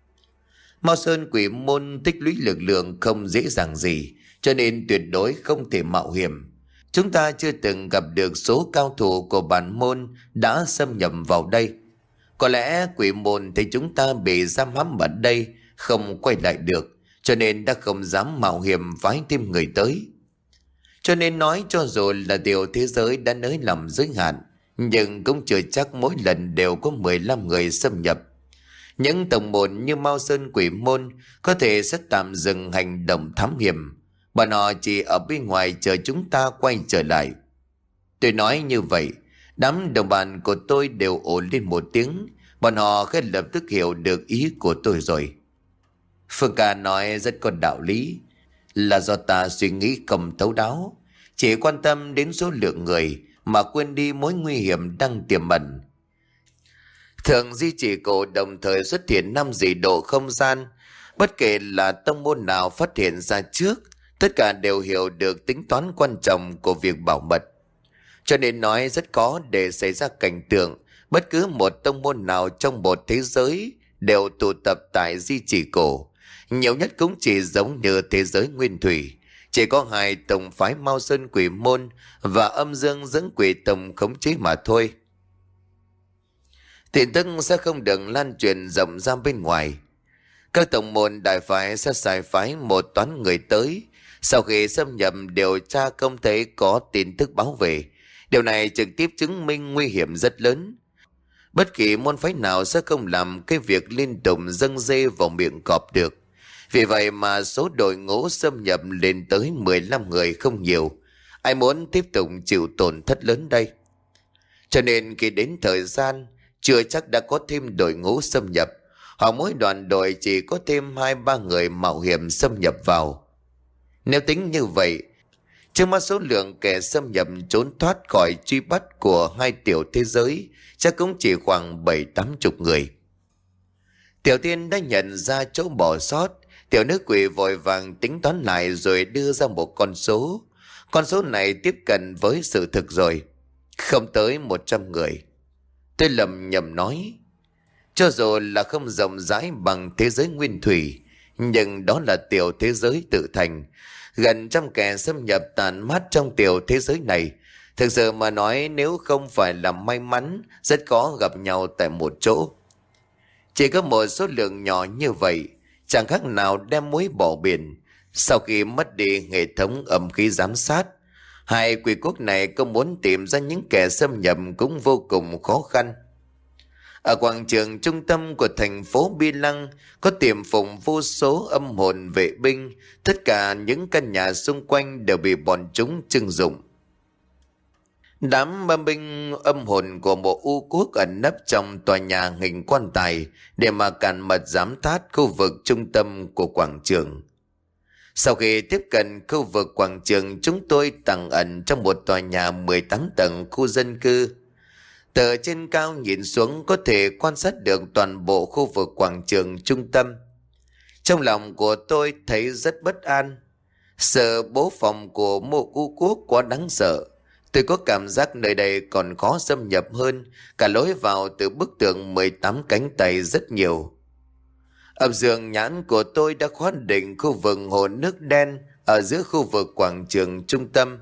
Mao Sơn quỷ môn tích lũy lực lượng không dễ dàng gì, cho nên tuyệt đối không thể mạo hiểm. Chúng ta chưa từng gặp được số cao thủ của bản môn đã xâm nhập vào đây. Có lẽ quỷ môn thấy chúng ta bị giam hãm ở đây, không quay lại được, cho nên đã không dám mạo hiểm phái thêm người tới. Cho nên nói cho dù là tiểu thế giới đã nới lỏng giới hạn, nhưng cũng chưa chắc mỗi lần đều có mười lăm người xâm nhập. Những tổng môn như Mao Sơn quỷ môn có thể sẽ tạm dừng hành động thám hiểm. Bọn họ chỉ ở bên ngoài chờ chúng ta quay trở lại. Tôi nói như vậy, đám đồng bạn của tôi đều ổn lên một tiếng. Bọn họ khẽ lập tức hiểu được ý của tôi rồi. Phương Ca nói rất có đạo lý, là do ta suy nghĩ không thấu đáo, chỉ quan tâm đến số lượng người mà quên đi mối nguy hiểm đang tiềm ẩn. Thường di chỉ cổ đồng thời xuất hiện năm dị độ không gian, bất kể là tông môn nào phát hiện ra trước, tất cả đều hiểu được tính toán quan trọng của việc bảo mật. Cho nên nói rất khó để xảy ra cảnh tượng bất cứ một tông môn nào trong một thế giới đều tụ tập tại di chỉ cổ. Nhiều nhất cũng chỉ giống như thế giới nguyên thủy, chỉ có hai tông phái Mao Sơn quỷ môn và âm dương dưỡng quỷ tông khống chế mà thôi. Tin tức sẽ không được lan truyền rộng ra bên ngoài. Các tông môn đại phái sẽ sai phái một toán người tới. Sau khi xâm nhập điều tra không thấy có tin tức báo về, điều này trực tiếp chứng minh nguy hiểm rất lớn. Bất kỳ môn phái nào sẽ không làm cái việc liên tục dâng dê vào miệng cọp được. Vì vậy mà số đội ngũ xâm nhập lên tới mười lăm người không nhiều. Ai muốn tiếp tục chịu tổn thất lớn đây? Cho nên khi đến thời gian, chưa chắc đã có thêm đội ngũ xâm nhập, hoặc mỗi đoàn đội chỉ có thêm hai ba người mạo hiểm xâm nhập vào. Nếu tính như vậy, trước mắt số lượng kẻ xâm nhập trốn thoát khỏi truy bắt của hai tiểu thế giới chắc cũng chỉ khoảng bảy tám chục người. Tiểu Tiên đã nhận ra chỗ bỏ sót. Tiểu nữ quỷ vội vàng tính toán lại rồi đưa ra một con số. Con số này tiếp cận với sự thực rồi, không tới một trăm người. Tôi lầm nhầm nói, cho dù là không rộng rãi bằng thế giới nguyên thủy, nhưng đó là tiểu thế giới tự thành. Gần trăm kẻ xâm nhập tàn mát trong tiểu thế giới này. Thực sự mà nói, nếu không phải là may mắn, rất khó gặp nhau tại một chỗ. Chỉ có một số lượng nhỏ như vậy, chẳng khác nào đem muối bỏ biển. Sau khi mất đi hệ thống âm khí giám sát, hai quỷ quốc này có muốn tìm ra những kẻ xâm nhập cũng vô cùng khó khăn. Ở quảng trường trung tâm của thành phố Bi Lăng có tiềm phụng vô số âm hồn vệ binh, tất cả những căn nhà xung quanh đều bị bọn chúng trưng dụng. Đám âm binh âm hồn của bộ U quốc ẩn nấp trong tòa nhà hình quan tài để mà càn mật giám sát khu vực trung tâm của quảng trường. Sau khi tiếp cận khu vực quảng trường, chúng tôi tàng ẩn trong một tòa nhà mười tám tầng khu dân cư. Từ trên cao nhìn xuống có thể quan sát được toàn bộ khu vực quảng trường trung tâm. Trong lòng của tôi thấy rất bất an. Sợ bố phòng của mộ U quốc quá đáng sợ. Tôi có cảm giác nơi đây còn khó xâm nhập hơn, cả lối vào từ bức tường mười tám cánh tay rất nhiều. Âm dương nhãn của tôi đã khóa định khu vực hồ nước đen ở giữa khu vực quảng trường trung tâm.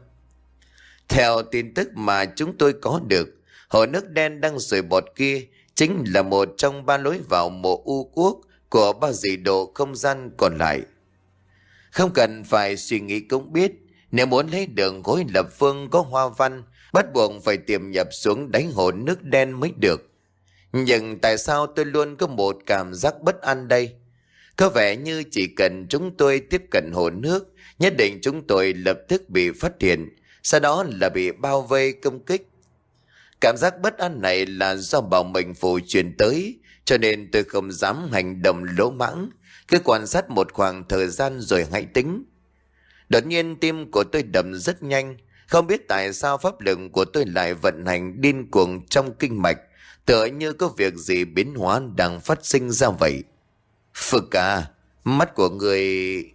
Theo tin tức mà chúng tôi có được, hồ nước đen đang sôi bọt kia chính là một trong ba lối vào mộ U quốc của ba dị độ không gian còn lại. Không cần phải suy nghĩ cũng biết, nếu muốn lấy được khối lập phương có hoa văn, bắt buộc phải tiềm nhập xuống đáy hồ nước đen mới được. Nhưng tại sao tôi luôn có một cảm giác bất an đây? Có vẻ như chỉ cần chúng tôi tiếp cận hồ nước, nhất định chúng tôi lập tức bị phát hiện, sau đó là bị bao vây công kích. Cảm giác bất an này là do bảo mệnh phù truyền tới, cho nên tôi không dám hành động lỗ mãng, cứ quan sát một khoảng thời gian rồi hãy tính. Đột nhiên tim của tôi đập rất nhanh, không biết tại sao pháp lực của tôi lại vận hành điên cuồng trong kinh mạch, tựa như có việc gì biến hóa đang phát sinh ra vậy. Phực à, mắt của người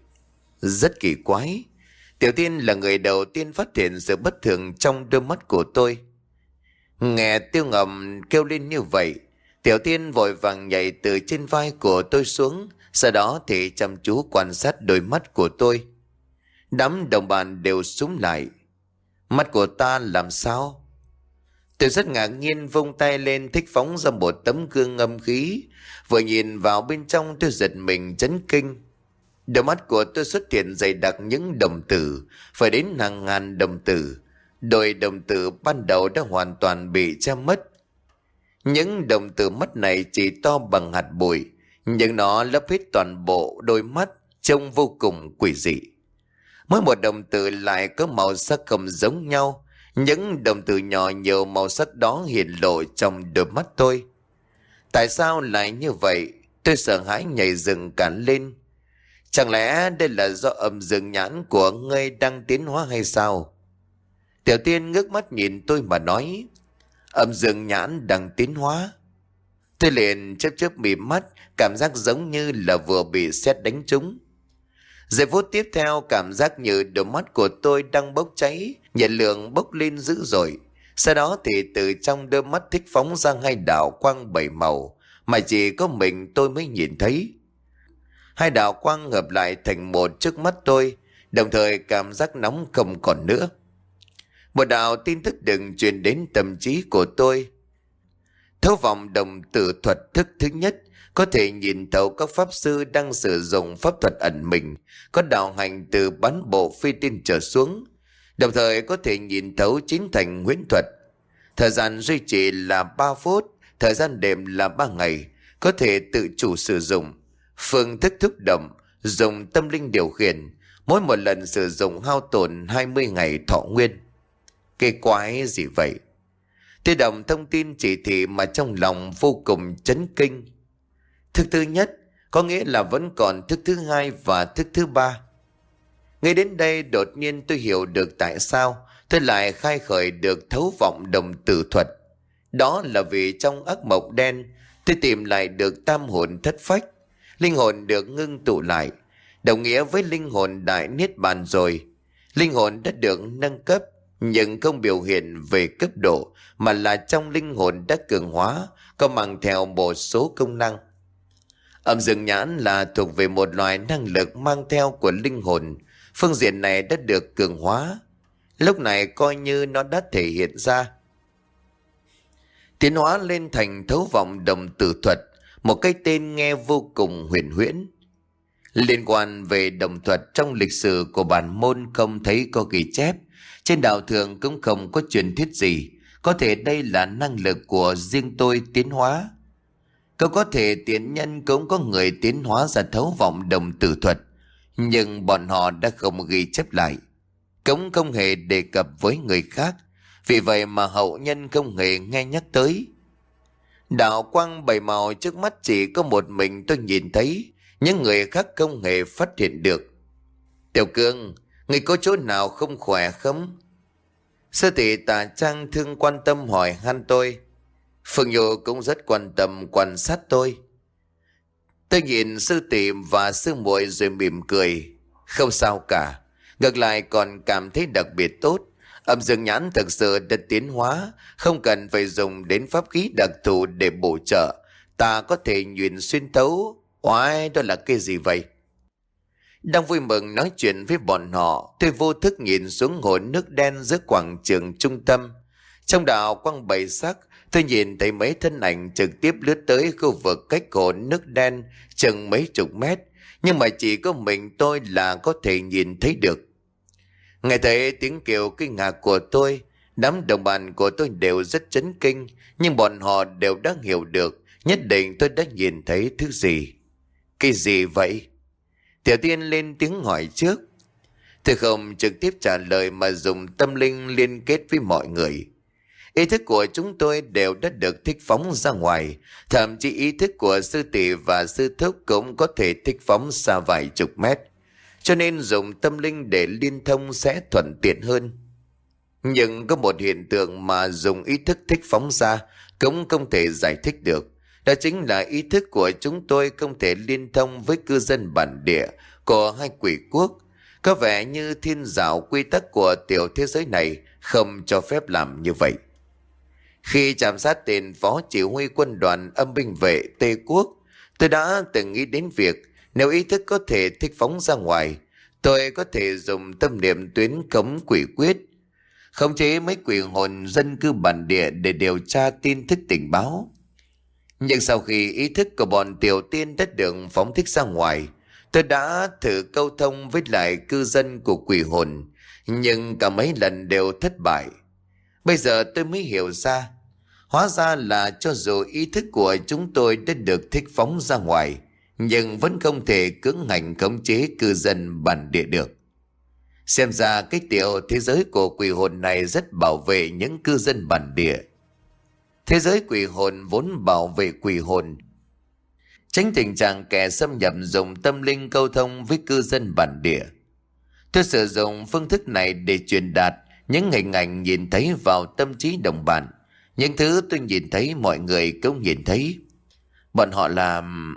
rất kỳ quái. Tiểu Tiên là người đầu tiên phát hiện sự bất thường trong đôi mắt của tôi. Nghe Tiêu Ngầm kêu lên như vậy, Tiểu Tiên vội vàng nhảy từ trên vai của tôi xuống, sau đó thì chăm chú quan sát đôi mắt của tôi. Đám đồng bạn đều súng lại. Mắt của ta làm sao? Tôi rất ngạc nhiên vung tay lên thích phóng ra một tấm gương âm khí. Vừa nhìn vào bên trong tôi giật mình chấn kinh. Đôi mắt của tôi xuất hiện dày đặc những đồng tử, phải đến hàng ngàn đồng tử. Đôi đồng tử ban đầu đã hoàn toàn bị che mất. Những đồng tử mắt này chỉ to bằng hạt bụi, nhưng nó lấp hết toàn bộ đôi mắt, trông vô cùng quỷ dị. Mỗi một đồng tử lại có màu sắc không giống nhau. Những đồng tử nhỏ nhiều màu sắc đó hiện lộ trong đôi mắt tôi. Tại sao lại như vậy? Tôi sợ hãi nhảy dựng cả lên. Chẳng lẽ đây là do âm dương nhãn của ngươi đang tiến hóa hay sao? Tiểu Tiên ngước mắt nhìn tôi mà nói, âm dương nhãn đang tiến hóa. Tôi liền chớp chớp mí mắt, cảm giác giống như là vừa bị sét đánh trúng. Giây phút tiếp theo, cảm giác như đôi mắt của tôi đang bốc cháy, nhiệt lượng bốc lên dữ dội. Sau đó thì từ trong đôi mắt thích phóng ra hai đạo quang bảy màu mà chỉ có mình tôi mới nhìn thấy. Hai đạo quang hợp lại thành một trước mắt tôi, đồng thời cảm giác nóng không còn nữa. Một đạo tin tức đừng truyền đến tâm trí của tôi. Thấu vọng đồng tử thuật thức thứ nhất, có thể nhìn thấu các pháp sư đang sử dụng pháp thuật ẩn mình, có đạo hành từ bán bộ phi tiên trở xuống, đồng thời có thể nhìn thấu chín thành huyễn thuật. Thời gian duy trì là ba phút, thời gian đêm là ba ngày, có thể tự chủ sử dụng. Phương thức thúc động, dùng tâm linh điều khiển, mỗi một lần sử dụng hao tổn hai mươi ngày thọ nguyên. Cái quái gì vậy? Tôi đọc thông tin chỉ thị mà trong lòng vô cùng chấn kinh. Thức thứ nhất có nghĩa là vẫn còn thức thứ hai và thức thứ ba. Ngay đến đây đột nhiên tôi hiểu được tại sao tôi lại khai khởi được thấu vọng đồng tử thuật. Đó là vì trong ác mộng đen tôi tìm lại được tam hồn thất phách. Linh hồn được ngưng tụ lại, đồng nghĩa với linh hồn đại niết bàn rồi. Linh hồn đã được nâng cấp, nhưng không biểu hiện về cấp độ, mà là trong linh hồn đã cường hóa, có mang theo một số công năng. Âm dương nhãn là thuộc về một loài năng lực mang theo của linh hồn. Phương diện này đã được cường hóa. Lúc này coi như nó đã thể hiện ra. Tiến hóa lên thành thấu vọng đồng tử thuật, một cái tên nghe vô cùng huyền huyễn. Liên quan về đồng thuật trong lịch sử của bản môn không thấy có ghi chép. Trên đạo thường cũng không có truyền thuyết gì. Có thể đây là năng lực của riêng tôi tiến hóa. Cũng có thể tiến nhân cũng có người tiến hóa ra thấu vọng đồng tử thuật. Nhưng bọn họ đã không ghi chép lại. Cũng không hề đề cập với người khác. Vì vậy mà hậu nhân không hề nghe nhắc tới. Đạo quang bảy màu trước mắt chỉ có một mình tôi nhìn thấy. Những người khác không hề phát hiện được. Tiểu Cương, người có chỗ nào không khỏe không? Sư tỷ Tà Trang thương quan tâm hỏi han tôi. Phương Nhu cũng rất quan tâm quan sát tôi. Tôi nhìn sư tỷ và sư muội rồi mỉm cười. Không sao cả. Ngược lại còn cảm thấy đặc biệt tốt. Âm dương nhãn thực sự đã tiến hóa. Không cần phải dùng đến pháp khí đặc thù để bổ trợ. Ta có thể nhìn xuyên thấu. Oai, đó là cái gì vậy? Đang vui mừng nói chuyện với bọn họ, tôi vô thức nhìn xuống hồ nước đen giữa quảng trường trung tâm. Trong đạo quang bảy sắc, tôi nhìn thấy mấy thân ảnh trực tiếp lướt tới khu vực cách hồ nước đen chừng mấy chục mét, nhưng mà chỉ có mình tôi là có thể nhìn thấy được. Nghe thấy tiếng kêu kinh ngạc của tôi, đám đồng bạn của tôi đều rất chấn kinh, nhưng bọn họ đều đã hiểu được nhất định tôi đã nhìn thấy thứ gì. Cái gì vậy? Tiểu Tiên lên tiếng hỏi trước. Tôi không trực tiếp trả lời mà dùng tâm linh liên kết với mọi người. Ý thức của chúng tôi đều đã được thích phóng ra ngoài. Thậm chí ý thức của sư tỷ và sư thúc cũng có thể thích phóng xa vài chục mét. Cho nên dùng tâm linh để liên thông sẽ thuận tiện hơn. Nhưng có một hiện tượng mà dùng ý thức thích phóng ra cũng không thể giải thích được. Đó chính là ý thức của chúng tôi không thể liên thông với cư dân bản địa của hai quỷ quốc. Có vẻ như thiên đạo quy tắc của tiểu thế giới này không cho phép làm như vậy. Khi chạm sát tên phó chỉ huy quân đoàn âm binh vệ Tây Quốc, tôi đã từng nghĩ đến việc nếu ý thức có thể thích phóng ra ngoài, tôi có thể dùng tâm niệm tuyến cấm quỷ quyết, khống chế mấy quỷ hồn dân cư bản địa để điều tra tin tức tình báo. Nhưng sau khi ý thức của bọn Tiểu Tiên đã được phóng thích ra ngoài, tôi đã thử câu thông với lại cư dân của quỷ hồn, nhưng cả mấy lần đều thất bại. Bây giờ tôi mới hiểu ra, hóa ra là cho dù ý thức của chúng tôi đã được thích phóng ra ngoài, nhưng vẫn không thể cưỡng hành khống chế cư dân bản địa được. Xem ra cái tiểu thế giới của quỷ hồn này rất bảo vệ những cư dân bản địa. Thế giới quỷ hồn vốn bảo vệ quỷ hồn, tránh tình trạng kẻ xâm nhập dùng tâm linh câu thông với cư dân bản địa. Tôi sử dụng phương thức này để truyền đạt những hình ảnh nhìn thấy vào tâm trí đồng bạn. Những thứ tôi nhìn thấy mọi người cũng nhìn thấy. Bọn họ làm...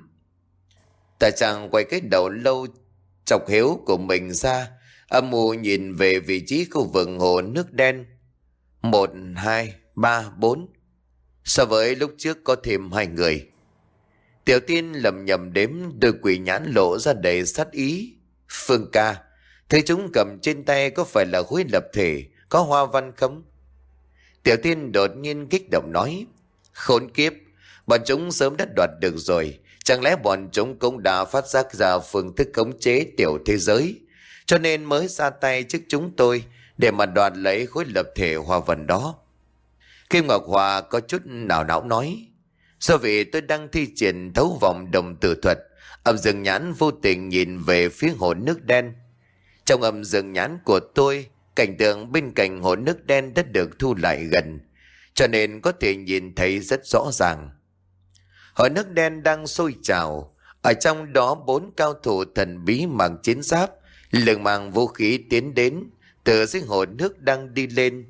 Tại chàng quay cái đầu lâu chọc hiếu của mình ra, âm mưu nhìn về vị trí khu vực hồ nước đen. Một, hai, ba, bốn. So với lúc trước có thêm hai người. Tiểu Tiên lầm nhầm đếm, đôi quỷ nhãn lộ ra đầy sát ý. Phương ca, thấy chúng cầm trên tay có phải là khối lập thể, có hoa văn không? Tiểu Tiên đột nhiên kích động nói. Khốn kiếp, bọn chúng sớm đã đoạt được rồi. Chẳng lẽ bọn chúng cũng đã phát giác ra phương thức khống chế tiểu thế giới, cho nên mới ra tay trước chúng tôi để mà đoạt lấy khối lập thể hoa văn đó. Kim Ngọc Hòa có chút nào não nói. Do vì tôi đang thi triển thấu vọng đồng tử thuật, âm dương nhãn vô tình nhìn về phía hồ nước đen. Trong âm dương nhãn của tôi, cảnh tượng bên cạnh hồ nước đen đã được thu lại gần, cho nên có thể nhìn thấy rất rõ ràng. Hồ nước đen đang sôi trào, ở trong đó bốn cao thủ thần bí mặc chiến giáp, lưng mang vũ khí tiến đến từ dưới hồ nước đang đi lên.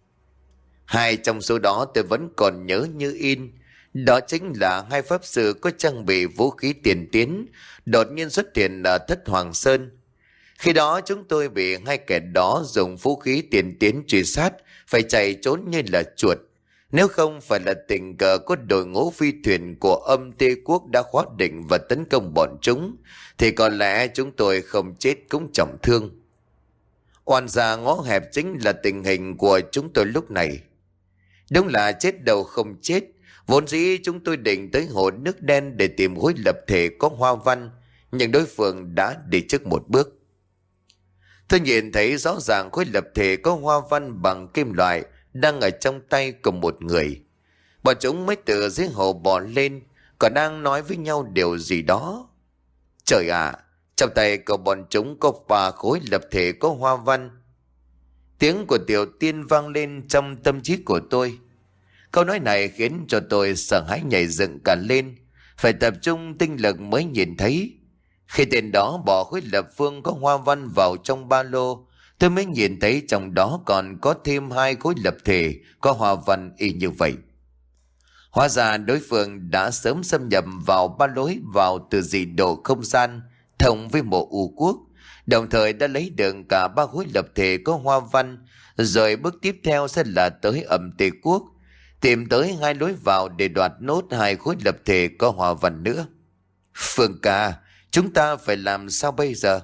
Hai trong số đó tôi vẫn còn nhớ như in. Đó chính là hai pháp sư có trang bị vũ khí tiền tiến đột nhiên xuất hiện ở Thất Hoàng Sơn. Khi đó chúng tôi bị hai kẻ đó dùng vũ khí tiền tiến truy sát, phải chạy trốn như là chuột. Nếu không phải là tình cờ có đội ngũ phi thuyền của âm Tê Quốc đã khóa định và tấn công bọn chúng, thì có lẽ chúng tôi không chết cũng trọng thương. Oan gia ngõ hẹp chính là tình hình của chúng tôi lúc này. Đúng là chết đầu không chết. Vốn dĩ chúng tôi định tới hồ nước đen để tìm khối lập thể có hoa văn, nhưng đối phương đã đi trước một bước. Tôi nhìn thấy rõ ràng khối lập thể có hoa văn bằng kim loại đang ở trong tay của một người. Bọn chúng mới từ dưới hồ bò lên, còn đang nói với nhau điều gì đó. Trời ạ, à, trong tay của bọn chúng có ba khối lập thể có hoa văn. Tiếng của Tiểu Tiên vang lên trong tâm trí của tôi. Câu nói này khiến cho tôi sợ hãi nhảy dựng cả lên, phải tập trung tinh lực mới nhìn thấy. Khi tên đó bỏ khối lập phương có hoa văn vào trong ba lô, tôi mới nhìn thấy trong đó còn có thêm hai khối lập thể có hoa văn y như vậy. Hóa ra đối phương đã sớm xâm nhập vào ba lối vào từ dị độ không gian thông với mộ U Quốc, đồng thời đã lấy được cả ba khối lập thể có hoa văn, rồi bước tiếp theo sẽ là tới Âm Tê Quốc, tìm tới hai lối vào để đoạt nốt hai khối lập thể có hoa văn nữa. Phương ca, chúng ta phải làm sao bây giờ?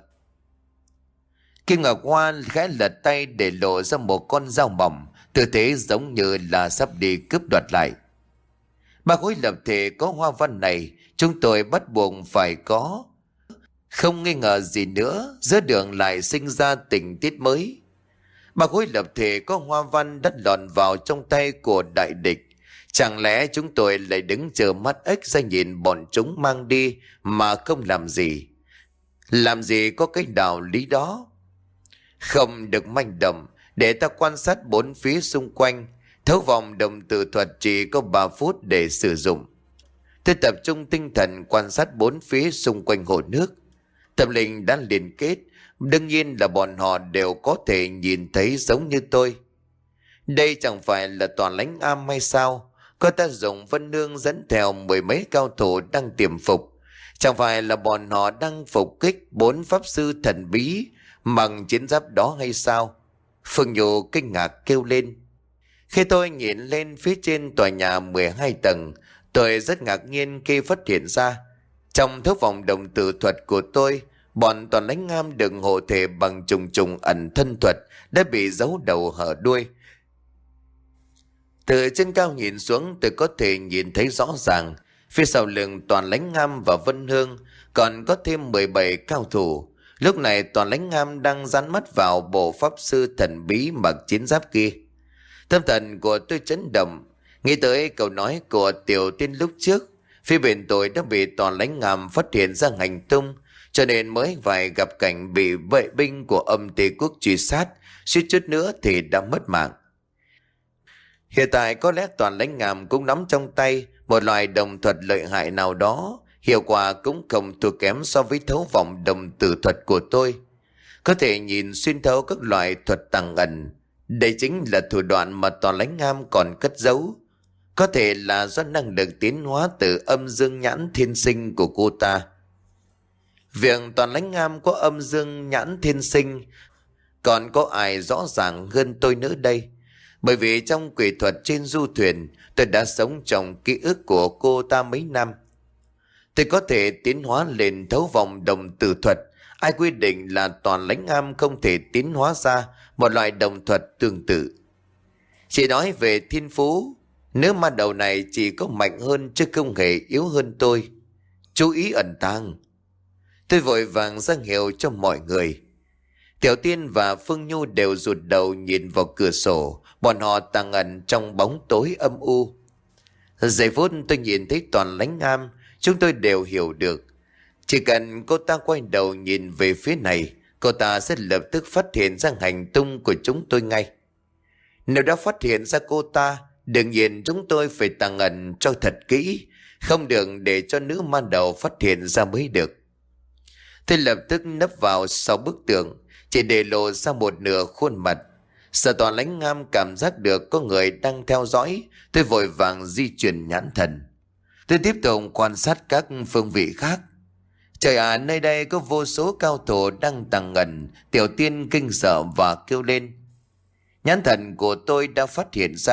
Kim Ngọc Hoa khẽ lật tay để lộ ra một con dao mỏng, tư thế giống như là sắp đi cướp đoạt lại. Ba khối lập thể có hoa văn này chúng tôi bắt buộc phải có. Không nghi ngờ gì nữa, giữa đường lại sinh ra tình tiết mới. Ba khối lập thể có hoa văn đã lọt vào trong tay của đại địch. Chẳng lẽ chúng tôi lại đứng chờ mắt ếch ra nhìn bọn chúng mang đi mà không làm gì? Làm gì có cái đạo lý đó? Không được manh động, để ta quan sát bốn phía xung quanh. Thấu vòng đồng tử thuật chỉ có ba phút để sử dụng. Tôi tập trung tinh thần quan sát bốn phía xung quanh hồ nước. Tâm linh đã liên kết, đương nhiên là bọn họ đều có thể nhìn thấy giống như tôi. Đây chẳng phải là toàn lãnh am hay sao? Có ta dùng Vân Nương dẫn theo mười mấy cao thủ đang tiềm phục. Chẳng phải là bọn họ đang phục kích bốn pháp sư thần bí bằng chiến giáp đó hay sao? Phương Nhu kinh ngạc kêu lên. Khi tôi nhìn lên phía trên tòa nhà mười hai tầng, tôi rất ngạc nhiên khi phát hiện ra trong thước vòng đồng tử thuật của tôi, bọn toàn lãnh am được hộ thể bằng trùng trùng ẩn thân thuật đã bị giấu đầu hở đuôi. Từ trên cao nhìn xuống, tôi có thể nhìn thấy rõ ràng phía sau lưng toàn lãnh am và Vân Hương còn có thêm mười bảy cao thủ. Lúc này toàn lãnh am đang dán mắt vào bộ pháp sư thần bí mặc chiến giáp kia. Tâm thần của tôi chấn động, nghĩ tới câu nói của Tiểu Tiên lúc trước. Phía bên tôi đã bị toàn lãnh am phát hiện ra hành tung, cho nên mới phải gặp cảnh bị vệ binh của Âm Tê Quốc truy sát, suýt chút nữa thì đã mất mạng. Hiện tại có lẽ toàn lãnh am cũng nắm trong tay một loại đồng thuật lợi hại nào đó, hiệu quả cũng không thua kém so với thấu vòng đồng tử thuật của tôi. Có thể nhìn xuyên thấu các loại thuật tàng ẩn. Đây chính là thủ đoạn mà toàn lãnh am còn cất giấu. Có thể là do năng lực tiến hóa từ âm dương nhãn thiên sinh của cô ta. Việc toàn lãnh am có âm dương nhãn thiên sinh, còn có ai rõ ràng hơn tôi nữa đây? Bởi vì trong quỷ thuật trên du thuyền, tôi đã sống trong ký ức của cô ta mấy năm. Tôi có thể tiến hóa lên thấu vòng đồng tử thuật. Ai quy định là toàn lãnh am không thể tiến hóa ra một loại đồng thuật tương tự? Chỉ nói về thiên phú, nếu ma đầu này chỉ có mạnh hơn chứ không hề yếu hơn tôi. Chú ý ẩn tàng. Tôi vội vàng ra hiệu cho mọi người. Tiểu Tiên và Phương Nhu đều rụt đầu nhìn vào cửa sổ. Bọn họ tàng ẩn trong bóng tối âm u. Giây phút tôi nhìn thấy toàn lãnh am, chúng tôi đều hiểu được. Chỉ cần cô ta quay đầu nhìn về phía này, cô ta sẽ lập tức phát hiện ra hành tung của chúng tôi ngay. Nếu đã phát hiện ra cô ta, đương nhiên chúng tôi phải tàng ẩn cho thật kỹ, không được để cho nữ ma đầu phát hiện ra mới được. Tôi lập tức nấp vào sau bức tường, chỉ để lộ ra một nửa khuôn mặt. Sợ toàn lãnh am cảm giác được có người đang theo dõi, tôi vội vàng di chuyển nhãn thần. Tôi tiếp tục quan sát các phương vị khác. Trời ạ, à, nơi đây có vô số cao thủ đang tàng ngẩn. Tiểu Tiên kinh sợ và kêu lên. Nhãn thần của tôi đã phát hiện ra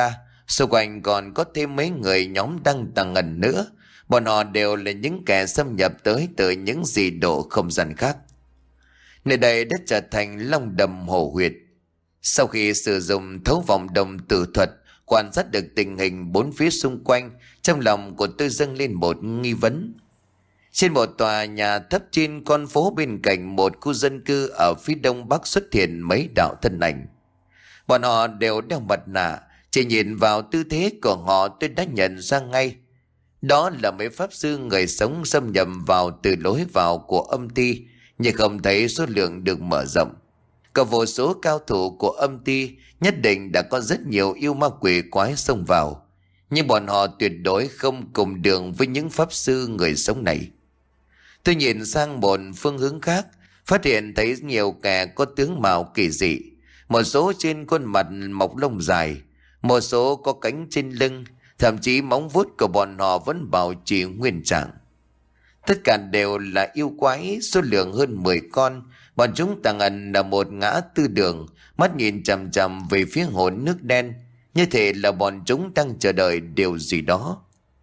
Xung quanh còn có thêm mấy người nhóm đang tàng ẩn nữa. Bọn họ đều là những kẻ xâm nhập tới từ những dị độ không gian khác. Nơi đây đã trở thành long đầm hổ huyệt. Sau khi sử dụng thấu vòng đồng tử thuật quan sát được tình hình bốn phía xung quanh, trong lòng của tôi dâng lên một nghi vấn. Trên một tòa nhà thấp trên con phố bên cạnh một khu dân cư ở phía đông bắc xuất hiện mấy đạo thân ảnh. Bọn họ đều đeo mặt nạ, chỉ nhìn vào tư thế của họ tôi đã nhận ra ngay. Đó là mấy pháp sư người sống xâm nhập vào từ lối vào của âm ty, nhưng không thấy số lượng được mở rộng. Có vô số cao thủ của âm ty, nhất định đã có rất nhiều yêu ma quỷ quái xông vào. Nhưng bọn họ tuyệt đối không cùng đường với những pháp sư người sống này. Tôi nhìn sang một phương hướng khác, phát hiện thấy nhiều kẻ có tướng mạo kỳ dị. Một số trên khuôn mặt mọc lông dài, một số có cánh trên lưng, thậm chí móng vuốt của bọn họ vẫn bảo trì nguyên trạng. Tất cả đều là yêu quái, số lượng hơn mười con. Bọn chúng tàng ẩn là một ngã tư đường, mắt nhìn chằm chằm về phía hồ nước đen, như thể là bọn chúng đang chờ đợi điều gì đó.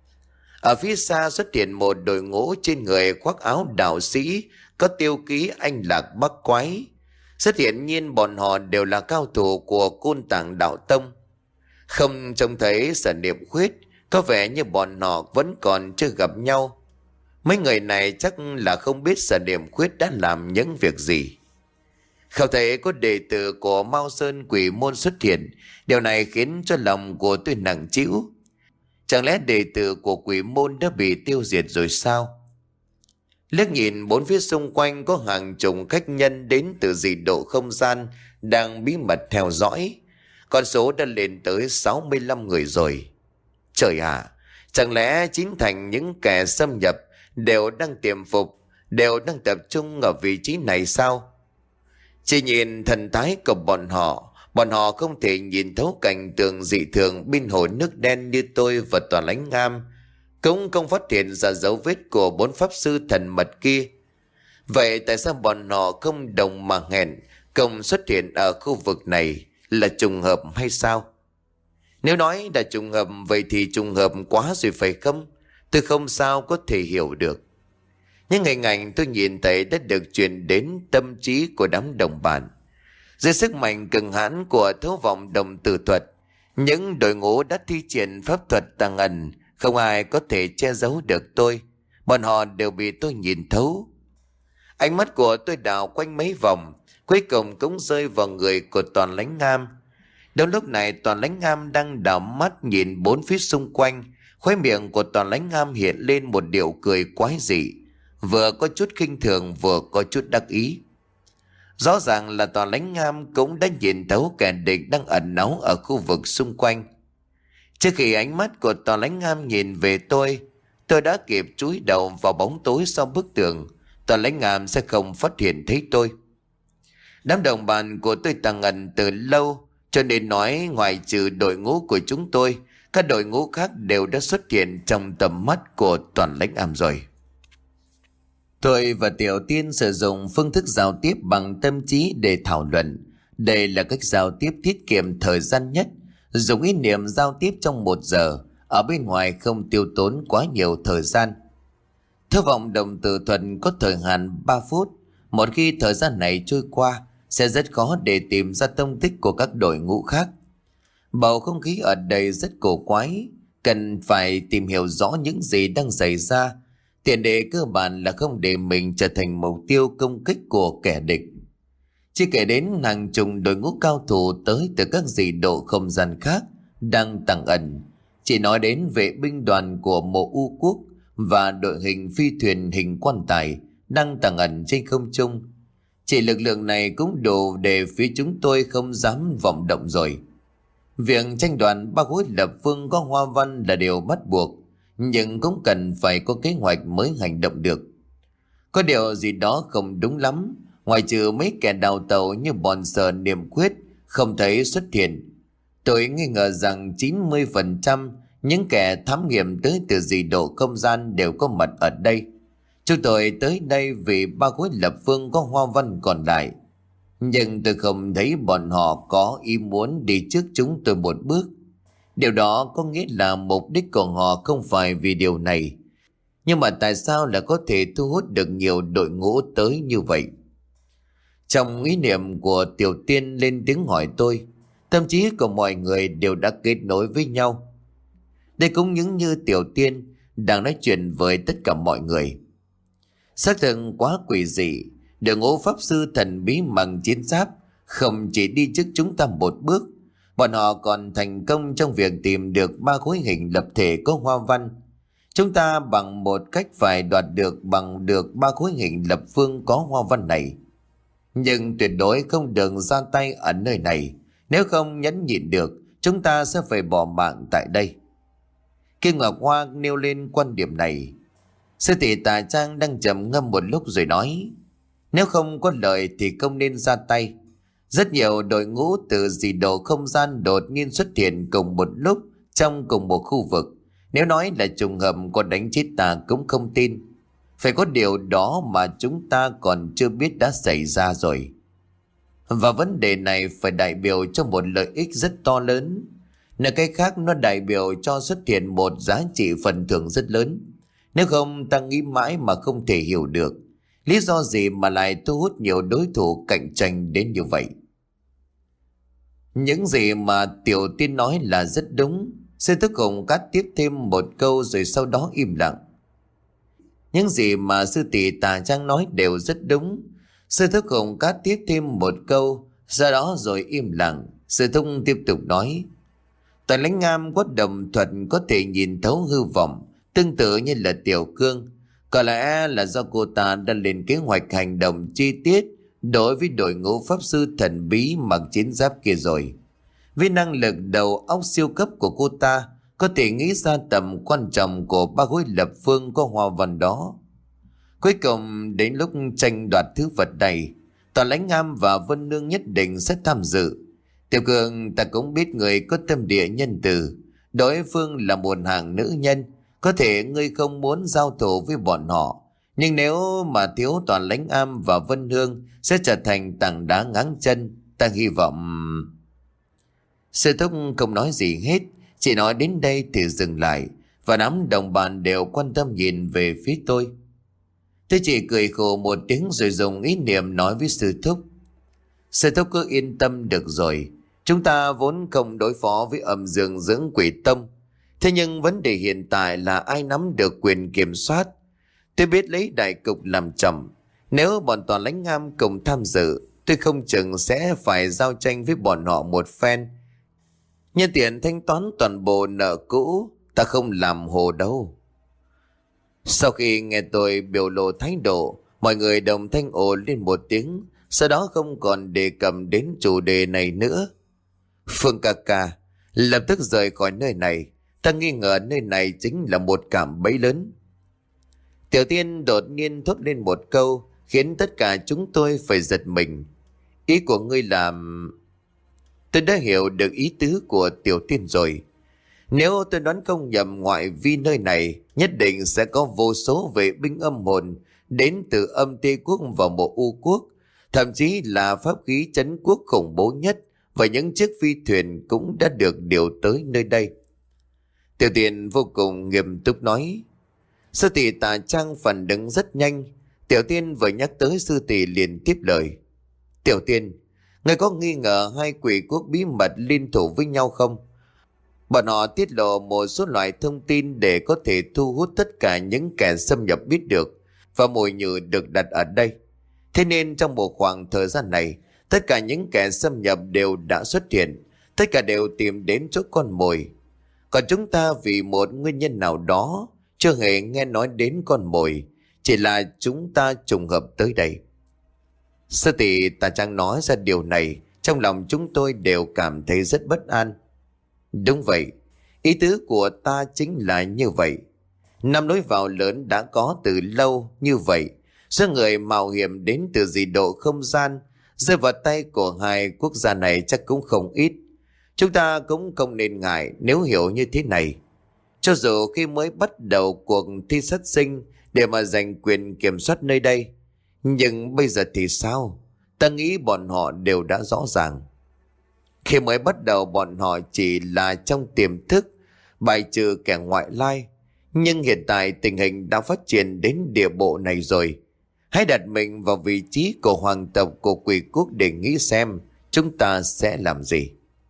Ở phía xa xuất hiện một đội ngũ trên người khoác áo đạo sĩ, có tiêu ký anh lạc bắc quái. Rất hiển nhiên bọn họ đều là cao thủ của Côn Tạng Đạo Tông. Không trông thấy Sở Niệm Khuyết, có vẻ như bọn họ vẫn còn chưa gặp nhau. Mấy người này chắc là không biết Sở Niệm Khuyết đã làm những việc gì. Không thấy có đệ tử của Mao Sơn Quỷ Môn xuất hiện, điều này khiến cho lòng của tôi nặng trĩu. Chẳng lẽ đệ tử của Quỷ Môn đã bị tiêu diệt rồi sao? Liếc nhìn bốn phía xung quanh có hàng chục khách nhân đến từ dị độ không gian đang bí mật theo dõi. Con số đã lên tới sáu mươi lăm người rồi. Trời ạ, chẳng lẽ chính thành những kẻ xâm nhập đều đang tiềm phục, đều đang tập trung ở vị trí này sao? Chỉ nhìn thần thái của bọn họ, bọn họ không thể nhìn thấu cảnh tượng dị thường bên hồ nước đen như tôi và Toàn Lãnh Ngam, cũng không phát hiện ra dấu vết của bốn pháp sư thần mật kia. Vậy tại sao bọn họ không đồng mà hẹn, cùng xuất hiện ở khu vực này, là trùng hợp hay sao? Nếu nói là trùng hợp, vậy thì trùng hợp quá rồi phải không? Tôi không sao có thể hiểu được. Những hình ảnh tôi nhìn thấy đã được truyền đến tâm trí của đám đồng bạn. Dưới sức mạnh cường hãn của thấu vọng đồng tử thuật, những đội ngũ đã thi triển pháp thuật tàng ẩn, không ai có thể che giấu được tôi. Bọn họ đều bị tôi nhìn thấu. Ánh mắt của tôi đảo quanh mấy vòng, cuối cùng cũng rơi vào người của Toàn Lãnh Ngam. Đúng lúc này Toàn Lãnh Ngam đang đảo mắt nhìn bốn phía xung quanh. Khóe miệng của Toàn Lãnh Ngam hiện lên một điệu cười quái dị, vừa có chút khinh thường vừa có chút đắc ý. Rõ ràng là Toàn Lãnh Ngam cũng đã nhìn thấu kẻ địch đang ẩn náu ở khu vực xung quanh. Trước khi ánh mắt của Toàn Lãnh Ngam nhìn về tôi, tôi đã kịp chúi đầu vào bóng tối sau bức tường. Toàn Lãnh Ngam sẽ không phát hiện thấy tôi. Đám đồng bạn của tôi tàng ẩn từ lâu, cho nên nói ngoài trừ đội ngũ của chúng tôi, các đội ngũ khác đều đã xuất hiện trong tầm mắt của Toàn Lãnh Ngam rồi. Tôi và Tiểu Tiên sử dụng phương thức giao tiếp bằng tâm trí để thảo luận. Đây là cách giao tiếp tiết kiệm thời gian nhất, dùng ý niệm giao tiếp trong một giờ, ở bên ngoài không tiêu tốn quá nhiều thời gian. Thơ vọng đồng tử thuật có thời hạn ba phút, một khi thời gian này trôi qua, sẽ rất khó để tìm ra tông tích của các đội ngũ khác. Bầu không khí ở đây rất cổ quái, cần phải tìm hiểu rõ những gì đang xảy ra. Tiền đề cơ bản là không để mình trở thành mục tiêu công kích của kẻ địch. Chỉ kể đến hàng chục đội ngũ cao thủ tới từ các dị độ không gian khác đang tàng ẩn. Chỉ nói đến vệ binh đoàn của Mộ U Quốc và đội hình phi thuyền hình quan tài đang tàng ẩn trên không trung. Chỉ lực lượng này cũng đủ để phía chúng tôi không dám vọng động rồi. Việc tranh đoạt ba khối lập phương có hoa văn là điều bắt buộc, nhưng cũng cần phải có kế hoạch mới hành động được. Có điều gì đó không đúng lắm, ngoài trừ mấy kẻ đào tàu như bọn Sở Niệm Khuyết không thấy xuất hiện. Tôi nghi ngờ rằng chín mươi phần trăm những kẻ thám hiểm tới từ dị độ không gian đều có mặt ở đây. Chúng tôi tới đây vì ba khối lập phương có hoa văn còn lại. Nhưng tôi không thấy bọn họ có ý muốn đi trước chúng tôi một bước. Điều đó có nghĩa là mục đích của họ không phải vì điều này. Nhưng mà tại sao lại có thể thu hút được nhiều đội ngũ tới như vậy? Trong ý niệm của Tiểu Tiên lên tiếng hỏi tôi, tâm trí của mọi người đều đã kết nối với nhau. Đây cũng những như Tiểu Tiên đang nói chuyện với tất cả mọi người. Xác thực quá quỷ dị, đội ngũ pháp sư thần bí mặc chiến giáp không chỉ đi trước chúng ta một bước, bọn họ còn thành công trong việc tìm được ba khối hình lập thể có hoa văn. Chúng ta bằng một cách phải đoạt được bằng được ba khối hình lập phương có hoa văn này. Nhưng tuyệt đối không được ra tay ở nơi này, nếu không nhẫn nhịn được, chúng ta sẽ phải bỏ mạng tại đây. Kim Ngọc Hoa nêu lên quan điểm này. Sư tỷ Tà Trang đang trầm ngâm một lúc rồi nói, nếu không có lợi thì không nên ra tay. Rất nhiều đội ngũ từ dị độ không gian đột nhiên xuất hiện cùng một lúc trong cùng một khu vực. Nếu nói là trùng hợp có đánh chết ta cũng không tin. Phải có điều đó mà chúng ta còn chưa biết đã xảy ra rồi. Và vấn đề này phải đại biểu cho một lợi ích rất to lớn. Nói cách khác, nó đại biểu cho xuất hiện một giá trị phần thưởng rất lớn. Nếu không, ta nghĩ mãi mà không thể hiểu được lý do gì mà lại thu hút nhiều đối thủ cạnh tranh đến như vậy. Những gì mà Tiểu Tiên nói là rất đúng. Sư Thức Hùng cắt tiếp thêm một câu rồi sau đó im lặng. Những gì mà sư tỷ Tà Trang nói đều rất đúng. Sư Thức Hùng cắt tiếp thêm một câu, sau đó rồi im lặng. Sư Thúc tiếp tục nói, Toàn Lãnh Ngam có đồng thuật có thể nhìn thấu hư vọng, tương tự như là Tiểu Cương. Có lẽ là do cô ta đã lên kế hoạch hành động chi tiết đối với đội ngũ pháp sư thần bí mặc chiến giáp kia rồi. Với năng lực đầu óc siêu cấp của cô ta, có thể nghĩ ra tầm quan trọng của ba khối lập phương có hoa văn đó. Cuối cùng đến lúc tranh đoạt thứ vật này, Toàn Lãnh Ngam và Vân Nương nhất định sẽ tham dự. Tiểu Cường, ta cũng biết người có tâm địa nhân từ, đối phương là một hàng nữ nhân, có thể ngươi không muốn giao thủ với bọn họ, nhưng nếu mà thiếu Toàn Lãnh Am và Vân Hương sẽ trở thành tảng đá ngáng chân. Ta hy vọng... Sư Thúc không nói gì hết, chỉ nói đến đây thì dừng lại, và đám đồng bạn đều quan tâm nhìn về phía tôi. Tôi chỉ cười khổ một tiếng rồi dùng ý niệm nói với Sư Thúc, Sư Thúc cứ yên tâm được rồi, chúng ta vốn không đối phó với âm dương dưỡng quỷ tông. Thế nhưng vấn đề hiện tại là ai nắm được quyền kiểm soát. Tôi biết lấy đại cục làm trọng. Nếu bọn Toàn Lãnh Ngam cùng tham dự, tôi không chừng sẽ phải giao tranh với bọn họ một phen. Nhân tiện thanh toán toàn bộ nợ cũ, ta không làm hồ đâu. Sau khi nghe tôi biểu lộ thái độ, mọi người đồng thanh ồ lên một tiếng, sau đó không còn đề cập đến chủ đề này nữa. Phương ca ca lập tức rời khỏi nơi này. Ta nghi ngờ nơi này chính là một cạm bẫy lớn. Tiểu Tiên đột nhiên thốt lên một câu khiến tất cả chúng tôi phải giật mình. Ý của ngươi là... Tôi đã hiểu được ý tứ của Tiểu Tiên rồi. Nếu tôi đoán không nhầm, ngoại vi nơi này nhất định sẽ có vô số vệ binh âm hồn đến từ âm Tê Quốc và Mộ U Quốc, thậm chí là pháp khí trấn quốc khủng bố nhất, và những chiếc phi thuyền cũng đã được điều tới nơi đây. Tiểu Tiên vô cùng nghiêm túc nói. Sư tỷ Tà Trang phản ứng rất nhanh. Tiểu Tiên vừa nhắc tới sư tỷ liền tiếp lời. Tiểu Tiên, người có nghi ngờ hai quỷ quốc bí mật liên thủ với nhau không? Bọn họ tiết lộ một số loại thông tin để có thể thu hút tất cả những kẻ xâm nhập biết được, và mồi nhử được đặt ở đây. Thế nên trong một khoảng thời gian này, tất cả những kẻ xâm nhập đều đã xuất hiện, tất cả đều tìm đến chỗ con mồi. Còn chúng ta vì một nguyên nhân nào đó chưa hề nghe nói đến con mồi, chỉ là chúng ta trùng hợp tới đây. Sư tỷ Tà Trang nói ra điều này, trong lòng chúng tôi đều cảm thấy rất bất an. Đúng vậy, ý tứ của ta chính là như vậy. Năm lối vào lớn đã có từ lâu như vậy. Số người mạo hiểm đến từ dị độ không gian rơi vào tay của hai quốc gia này chắc cũng không ít. Chúng ta cũng không nên ngại nếu hiểu như thế này. Cho dù khi mới bắt đầu cuộc thi sát sinh để mà giành quyền kiểm soát nơi đây, nhưng bây giờ thì sao? Ta nghĩ bọn họ đều đã rõ ràng. Khi mới bắt đầu bọn họ chỉ là trong tiềm thức, bài trừ kẻ ngoại lai. Nhưng hiện tại tình hình đã phát triển đến địa bộ này rồi. Hãy đặt mình vào vị trí của hoàng tộc của quỷ quốc để nghĩ xem chúng ta sẽ làm gì.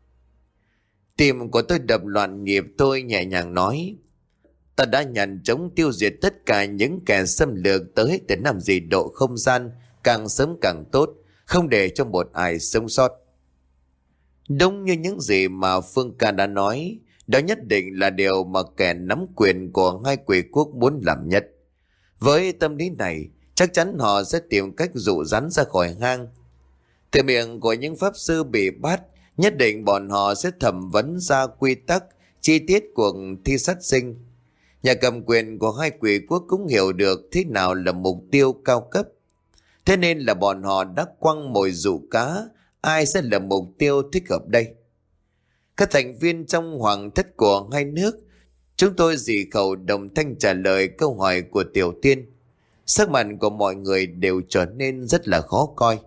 Tim của tôi đập loạn nhịp, tôi nhẹ nhàng nói: ta đã nhận chống tiêu diệt tất cả những kẻ xâm lược tới từ năm dị độ không gian, càng sớm càng tốt, không để cho một ai sống sót. Đúng như những gì mà Phương Ca đã nói, đó nhất định là điều mà kẻ nắm quyền của hai quỷ quốc muốn làm nhất. Với tâm lý này, chắc chắn họ sẽ tìm cách dụ rắn ra khỏi hang. Từ miệng của những pháp sư bị bắt, nhất định bọn họ sẽ thẩm vấn ra quy tắc, chi tiết cuộc thi sát sinh. Nhà cầm quyền của hai quỷ quốc cũng hiểu được thế nào là mục tiêu cao cấp. Thế nên là bọn họ đã quăng mồi dụ cá, ai sẽ là mục tiêu thích hợp đây. Các thành viên trong hoàng thất của hai nước, chúng tôi dị khẩu đồng thanh trả lời câu hỏi của Tiểu Tiên. Sắc mặt của mọi người đều trở nên rất là khó coi.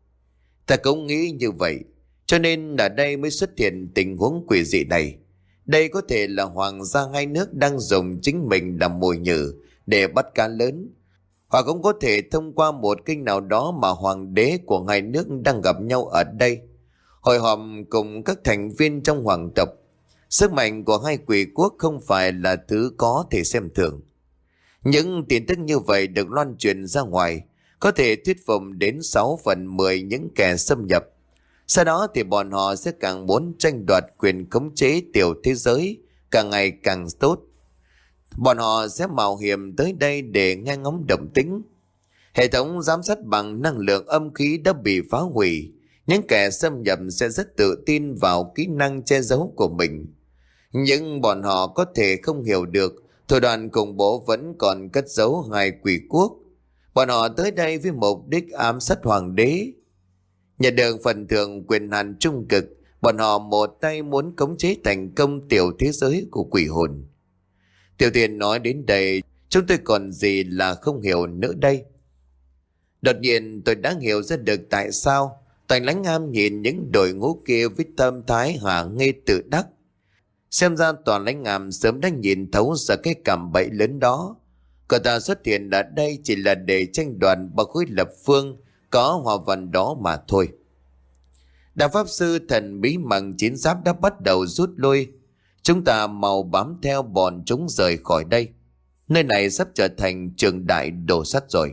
Ta cũng nghĩ như vậy, cho nên ở đây mới xuất hiện tình huống quỷ dị này. Đây có thể là hoàng gia hai nước đang dùng chính mình làm mồi nhử để bắt cá lớn. Hoặc cũng có thể thông qua một kênh nào đó mà hoàng đế của hai nước đang gặp nhau ở đây, hội họp cùng các thành viên trong hoàng tộc. Sức mạnh của hai quỷ quốc không phải là thứ có thể xem thường. Những tin tức như vậy được loan truyền ra ngoài, có thể thuyết phục đến sáu phần mười những kẻ xâm nhập. Sau đó thì bọn họ sẽ càng muốn tranh đoạt quyền khống chế tiểu thế giới, càng ngày càng tốt. Bọn họ sẽ mạo hiểm tới đây để nghe ngóng động tĩnh. Hệ thống giám sát bằng năng lượng âm khí đã bị phá hủy. Những kẻ xâm nhập sẽ rất tự tin vào kỹ năng che giấu của mình. Nhưng bọn họ có thể không hiểu được thủ đoạn khủng bố vẫn còn cất giấu hai quỷ quốc. Bọn họ tới đây với mục đích ám sát hoàng đế. Nhận được phần thưởng quyền hạn trung cực, bọn họ một tay muốn khống chế thành công tiểu thế giới của quỷ hồn. Tiểu Tiên nói đến đây, chúng tôi còn gì là không hiểu nữa đây. Đột nhiên tôi đã hiểu ra được tại sao Toàn Lãnh Am nhìn những đội ngũ kia với tâm thái hả ngây tự đắc. Xem ra Toàn Lãnh Am sớm đã nhìn thấu ra cái cạm bẫy lớn đó. Cậu ta xuất hiện ở đây chỉ là để tranh đoạt bằng khối lập phương có hòa văn đó mà thôi. Đạo pháp sư thần bí mặc chiến giáp đã bắt đầu rút lui. Chúng ta mau bám theo bọn chúng rời khỏi đây. Nơi này sắp trở thành trường đại đổ sắt rồi.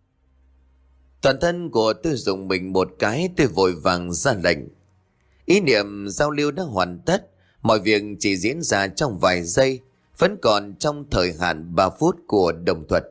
Toàn thân của tôi dùng mình một cái, tôi vội vàng ra lệnh. Ý niệm giao lưu đã hoàn tất. Mọi việc chỉ diễn ra trong vài giây, vẫn còn trong thời hạn ba phút của đồng thuật.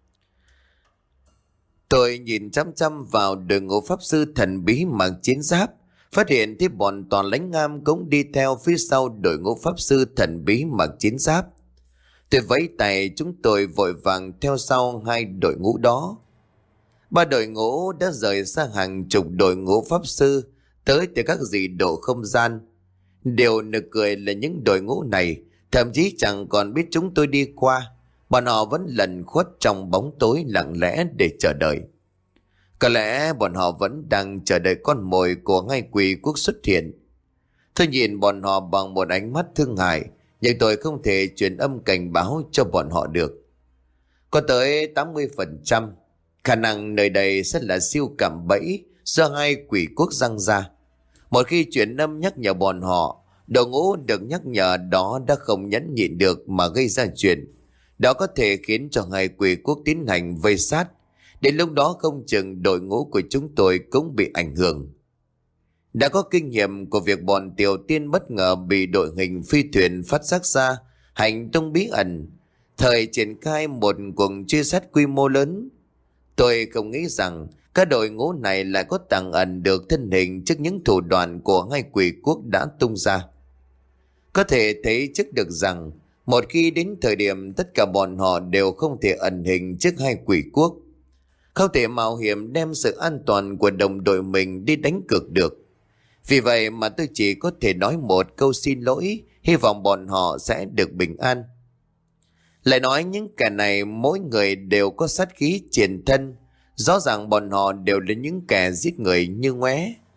Tôi nhìn chăm chăm vào đội ngũ pháp sư thần bí mặc chiến giáp, phát hiện thấy bọn Toàn Lãnh Am cũng đi theo phía sau đội ngũ pháp sư thần bí mặc chiến giáp. Tôi vẫy tay, chúng tôi vội vàng theo sau hai đội ngũ đó. Ba đội ngũ đã rời xa hàng chục đội ngũ pháp sư tới từ các dị độ không gian. Điều nực cười là những đội ngũ này thậm chí chẳng còn biết chúng tôi đi qua. Bọn họ vẫn lẩn khuất trong bóng tối lặng lẽ để chờ đợi. Có lẽ bọn họ vẫn đang chờ đợi con mồi của ngay quỷ quốc xuất hiện. Tôi nhìn bọn họ bằng một ánh mắt thương hại, nhưng tôi không thể truyền âm cảnh báo cho bọn họ được. Có tới tám mươi phần trăm khả năng nơi đây sẽ là siêu cạm bẫy do hai quỷ quốc răng ra. Một khi truyền âm nhắc nhở bọn họ, đội ngũ được nhắc nhở đó đã không nhẫn nhịn được mà gây ra chuyện. Đó có thể khiến cho hai quỷ quốc tiến hành vây sát. Đến lúc đó không chừng đội ngũ của chúng tôi cũng bị ảnh hưởng. Đã có kinh nghiệm của việc bọn Tiểu Tiên bất ngờ bị đội hình phi thuyền phát giác ra hành tung bí ẩn, thời triển khai một cuộc truy sát quy mô lớn. Tôi không nghĩ rằng các đội ngũ này lại có tàng ẩn được thân hình trước những thủ đoạn của hai quỷ quốc đã tung ra. Có thể thấy trước được rằng một khi đến thời điểm tất cả bọn họ đều không thể ẩn hình trước hai quỷ quốc, không thể mạo hiểm đem sự an toàn của đồng đội mình đi đánh cược được. Vì vậy mà tôi chỉ có thể nói một câu xin lỗi, hy vọng bọn họ sẽ được bình an. Lại nói những kẻ này mỗi người đều có sát khí triển thân, rõ ràng bọn họ đều là những kẻ giết người như ngoé.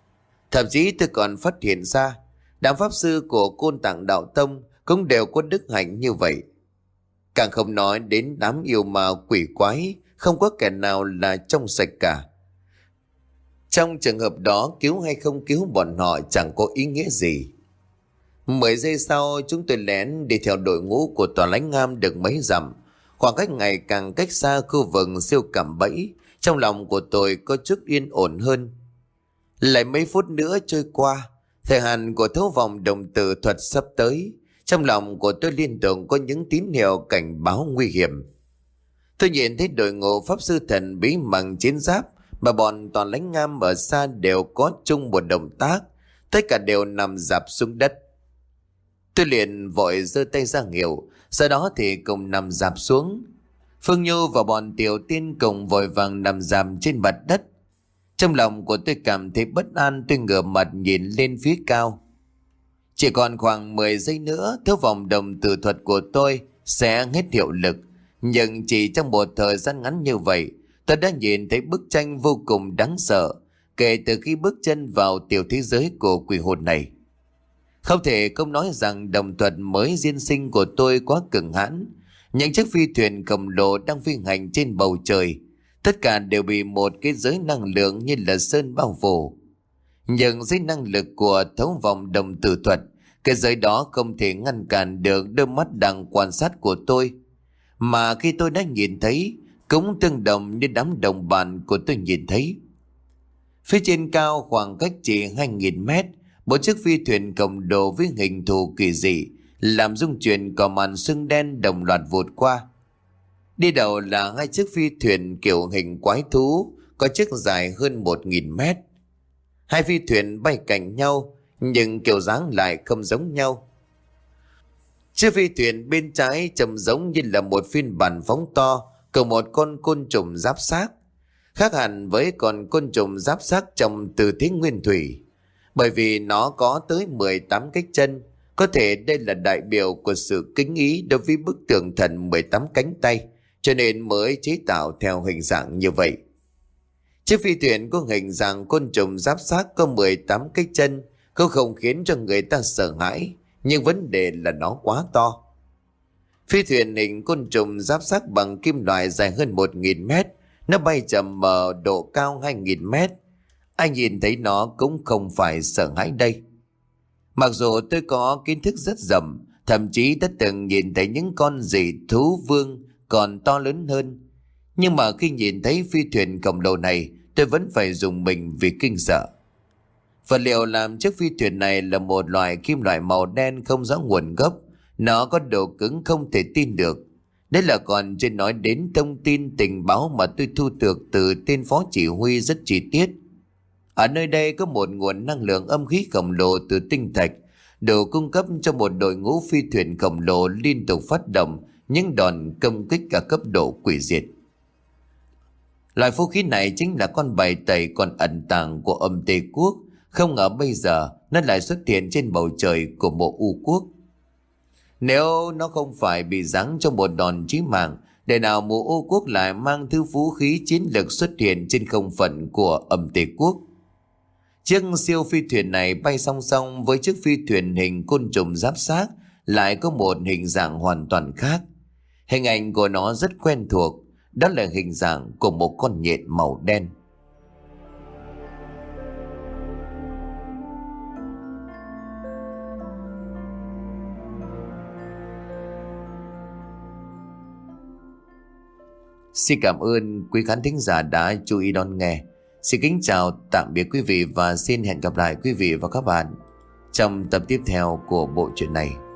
Thậm chí tôi còn phát hiện ra đám pháp sư của Côn Tạng Đạo Tông cũng đều có đức hạnh như vậy. Càng không nói đến đám yêu ma quỷ quái, không có kẻ nào là trong sạch cả. Trong trường hợp đó, cứu hay không cứu bọn họ chẳng có ý nghĩa gì. Mười giây sau, chúng tôi lén đi theo đội ngũ của tòa lãnh Ngam được mấy dặm. Khoảng cách ngày càng cách xa khu vực siêu cảm bẫy, trong lòng của tôi có chút yên ổn hơn. Lại mấy phút nữa trôi qua, thời hạn của thấu vòng đồng tử thuật sắp tới. Trong lòng của tôi liên tục có những tín hiệu cảnh báo nguy hiểm. Tôi nhìn thấy đội ngũ pháp sư thần bí mặc chiến giáp mà bọn toàn lãnh Ngam ở xa đều có chung một động tác, tất cả đều nằm rạp xuống đất. Tôi liền vội giơ tay ra hiệu, sau đó thì cùng nằm rạp xuống. Phương Nhu và bọn Tiểu Tiên cùng vội vàng nằm rạp trên mặt đất. Trong lòng của tôi cảm thấy bất an, tôi ngửa mặt nhìn lên phía cao. Chỉ còn khoảng mười giây nữa, thấu vòng đồng tử thuật của tôi sẽ hết hiệu lực. Nhưng chỉ trong một thời gian ngắn như vậy, tôi đã nhìn thấy bức tranh vô cùng đáng sợ kể từ khi bước chân vào tiểu thế giới của quỷ hồn này. Không thể không nói rằng đồng thuật mới diên sinh của tôi quá cường hãn. Những chiếc phi thuyền khổng lồ đang phi hành trên bầu trời, tất cả đều bị một cái giới năng lượng như là sơn bao phủ. Nhưng dưới năng lực của thấu vòng đồng tử thuật, cái giới đó không thể ngăn cản được đôi mắt đang quan sát của tôi. Mà khi tôi đã nhìn thấy, cũng tương đồng như đám đồng bạn của tôi nhìn thấy. Phía trên cao khoảng cách chỉ hai nghìn mét, một chiếc phi thuyền khổng lồ với hình thù kỳ dị làm rung chuyển cả màn sương đen đồng loạt vụt qua. Đi đầu là hai chiếc phi thuyền kiểu hình quái thú, có chiếc dài hơn một nghìn mét. Hai phi thuyền bay cạnh nhau, nhưng kiểu dáng lại không giống nhau. Chiếc phi thuyền bên trái trông giống như là một phiên bản phóng to của một con côn trùng giáp xác, khác hẳn với con côn trùng giáp xác trong từ thế nguyên thủy, bởi vì nó có tới mười tám cái chân. Có thể đây là đại biểu của sự kính ý đối với bức tượng thần mười tám cánh tay, cho nên mới chế tạo theo hình dạng như vậy. Chiếc phi thuyền có hình dạng côn trùng giáp xác có mười tám cái chân, cũng không khiến cho người ta sợ hãi, nhưng vấn đề là nó quá to. Phi thuyền hình côn trùng giáp xác bằng kim loại dài hơn một nghìn mét, nó bay chậm ở độ cao hai nghìn mét. Ai nhìn thấy nó cũng không phải sợ hãi đây. Mặc dù tôi có kiến thức rất rộng, thậm chí đã từng nhìn thấy những con dị thú vương còn to lớn hơn, nhưng mà khi nhìn thấy phi thuyền khổng lồ này, tôi vẫn phải dùng mình vì kinh sợ. Vật liệu làm chiếc phi thuyền này là một loại kim loại màu đen không rõ nguồn gốc, nó có độ cứng không thể tin được. Đấy là còn chưa nói đến thông tin tình báo mà tôi thu được từ tên phó chỉ huy rất chi tiết. Ở nơi đây có một nguồn năng lượng âm khí khổng lồ từ tinh thạch, đủ cung cấp cho một đội ngũ phi thuyền khổng lồ liên tục phát động những đòn công kích cả cấp độ quỷ diệt. Loại vũ khí này chính là con bài tẩy còn ẩn tàng của âm Tây Quốc, không ngờ bây giờ nó lại xuất hiện trên bầu trời của mộ U Quốc. Nếu nó không phải bị giáng trong một đòn chí mạng, để nào mộ U Quốc lại mang thứ vũ khí chiến lược xuất hiện trên không phận của âm Tây Quốc. Chiếc siêu phi thuyền này bay song song với chiếc phi thuyền hình côn trùng giáp xác lại có một hình dạng hoàn toàn khác. Hình ảnh của nó rất quen thuộc, đó là hình dạng của một con nhện màu đen. Xin cảm ơn quý khán thính giả đã chú ý đón nghe. Xin kính chào tạm biệt quý vị và xin hẹn gặp lại quý vị và các bạn trong tập tiếp theo của bộ truyện này.